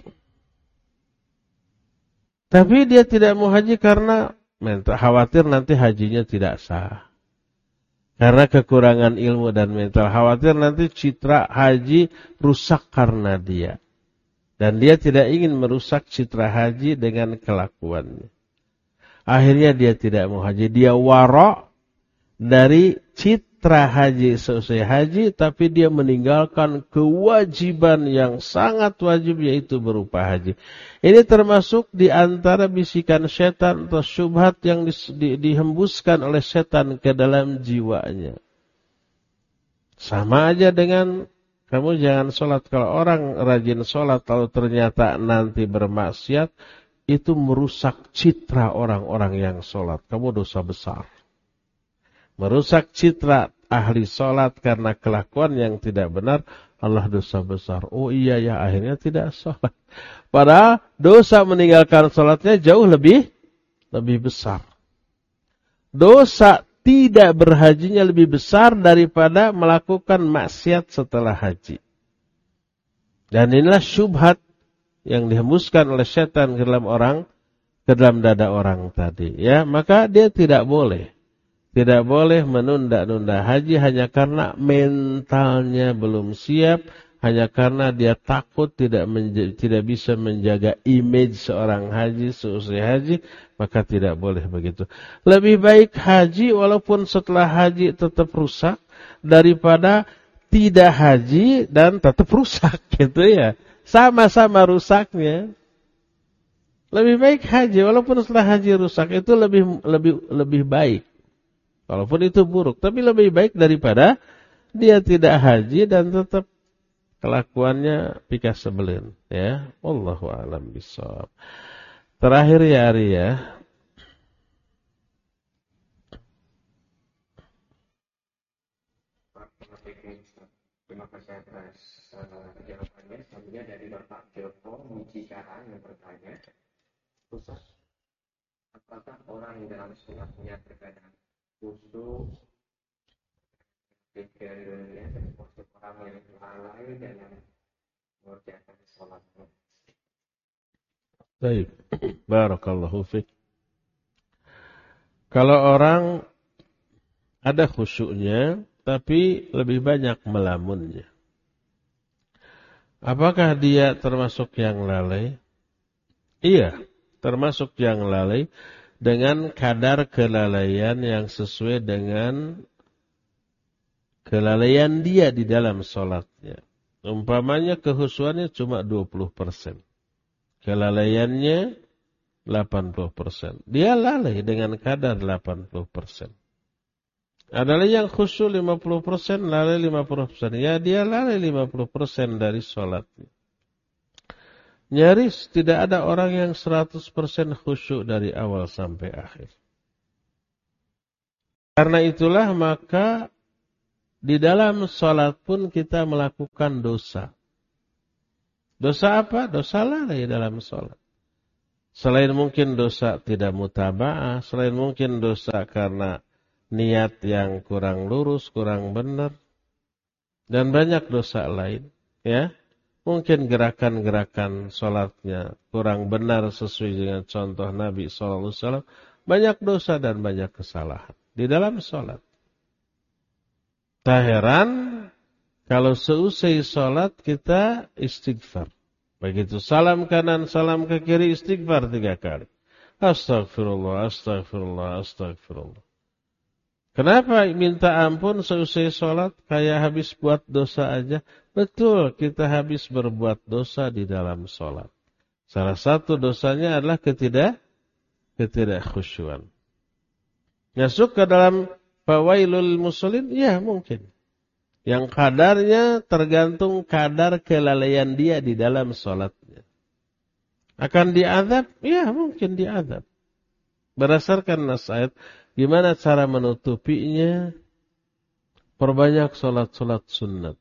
Tapi dia tidak mau haji karena khawatir nanti hajinya tidak sah. Karena kekurangan ilmu dan mental. Khawatir nanti citra haji rusak karena dia. Dan dia tidak ingin merusak citra haji dengan kelakuannya. Akhirnya dia tidak mau haji. Dia wara' dari citra haji seusai haji, tapi dia meninggalkan kewajiban yang sangat wajib, yaitu berupa haji. Ini termasuk di antara bisikan setan atau syubhat yang dihembuskan oleh setan ke dalam jiwanya. Sama aja dengan kamu jangan sholat. Kalau orang rajin sholat lalu ternyata nanti bermaksiat, itu merusak citra orang-orang yang sholat. Kamu dosa besar. Merusak citra ahli sholat karena kelakuan yang tidak benar, Allah dosa besar. Oh iya ya, akhirnya tidak sholat. Padahal dosa meninggalkan sholatnya jauh lebih besar. Dosa tidak berhajinya lebih besar daripada melakukan maksiat setelah haji. Dan inilah syubhat yang dihembuskan oleh setan ke dalam dada orang tadi, ya, maka dia tidak boleh menunda-nunda haji hanya karena mentalnya belum siap, hanya karena dia takut tidak bisa menjaga image seorang haji seusai haji, maka tidak boleh begitu. Lebih baik haji walaupun setelah haji tetap rusak daripada tidak haji dan tetap rusak, gitu ya. Sama-sama rusaknya. Lebih baik haji walaupun setelah haji rusak, itu lebih baik. Walaupun itu buruk, tapi lebih baik daripada dia tidak haji dan tetap kelakuannya pikas sebelin, ya. Wallahu a'lam bishawab. Terakhir ya Ari ya. Terima kasih atas jawabannya. Selanjutnya dari Bapak Joko Mujikarang yang bertanya, Ustaz, apakah orang yang dalam sholatnya terkadang khusyuk, pikir dunia, termasuk orang yang lalai dalam mengerjakan sholatnya? Baik, barakallahu fiik. Kalau orang ada khusyuknya, tapi lebih banyak melamunnya, apakah dia termasuk yang lalai? Iya, termasuk yang lalai dengan kadar kelalaian yang sesuai dengan kelalaian dia di dalam sholatnya. Umpamanya kehusuannya cuma 20%. Kelalaiannya 80%. Dia lalai dengan kadar 80%. Adalah yang khusyuk 50%, lalai 50%. Ya, dia lalai 50% dari sholatnya. Nyaris tidak ada orang yang 100% khusyuk dari awal sampai akhir. Karena itulah maka di dalam sholat pun kita melakukan dosa. Dosa apa? Dosa lalai dalam sholat. Selain mungkin dosa tidak mutaba'ah, selain mungkin dosa karena niat yang kurang lurus, kurang benar, dan banyak dosa lain, ya. Mungkin gerakan-gerakan sholatnya kurang benar sesuai dengan contoh Nabi SAW. Banyak dosa dan banyak kesalahan di dalam sholat. Tak heran kalau seusai sholat kita istighfar. Begitu salam kanan, salam ke kiri, istighfar 3 kali. Astagfirullah, astagfirullah, astagfirullah. Kenapa minta ampun seusai sholat kayak habis buat dosa aja? Betul, kita habis berbuat dosa di dalam sholat. Salah satu dosanya adalah ketidakkhusyuan. Masuk ke dalam fawailul musallin? Ya, mungkin. Yang kadarnya tergantung kadar kelalaian dia di dalam sholatnya. Akan diazab? Ya, mungkin diazab. Berdasarkan nas ayat, gimana cara menutupinya? Perbanyak sholat-sholat sunnat.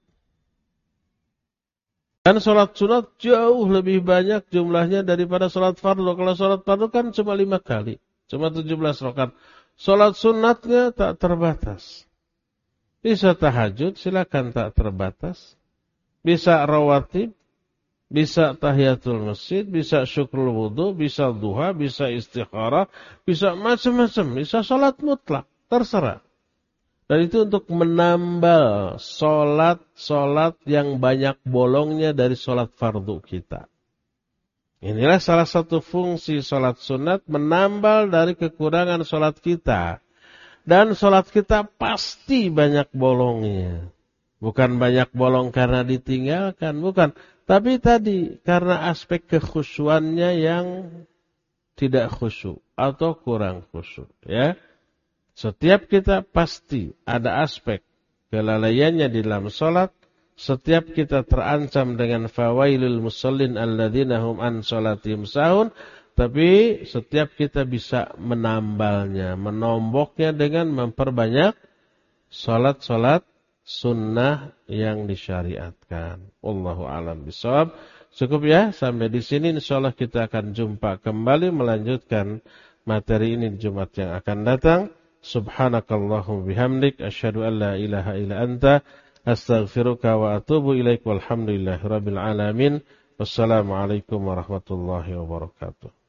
Dan sholat sunat jauh lebih banyak jumlahnya daripada sholat fardu. Kalau sholat fardu kan cuma 5 kali. Cuma 17 rakaat. Sholat sunatnya tak terbatas. Bisa tahajud, silakan tak terbatas. Bisa rawatib, bisa tahiyatul masjid, bisa syukrul wudu, bisa duha, bisa istikharah, bisa macam-macam. Bisa sholat mutlak, terserah. Dan itu untuk menambal sholat yang banyak bolongnya dari sholat fardu kita. Inilah salah satu fungsi sholat sunat, menambal dari kekurangan sholat kita. Dan sholat kita pasti banyak bolongnya. Bukan banyak bolong karena ditinggalkan, bukan. Tapi tadi karena aspek kekhusyuannya yang tidak khusyuk atau kurang khusyuk, ya. Setiap kita pasti ada aspek kelalaiannya di dalam sholat. Setiap kita terancam dengan fawailul musallin alladzina hum an sholatihim sahun. Tapi setiap kita bisa menambalnya, menomboknya dengan memperbanyak sholat-sholat sunnah yang disyariatkan. Wallahu a'lam bishawab. Cukup ya, sampai di sini insyaallah kita akan jumpa kembali melanjutkan materi ini di Jumat yang akan datang. Subhanakallahumma bihamdik asyhadu an la ilaha illa anta astaghfiruka wa atubu ilaik walhamdulillahirabbil alamin. Wassalamualaikum warahmatullahi wabarakatuh.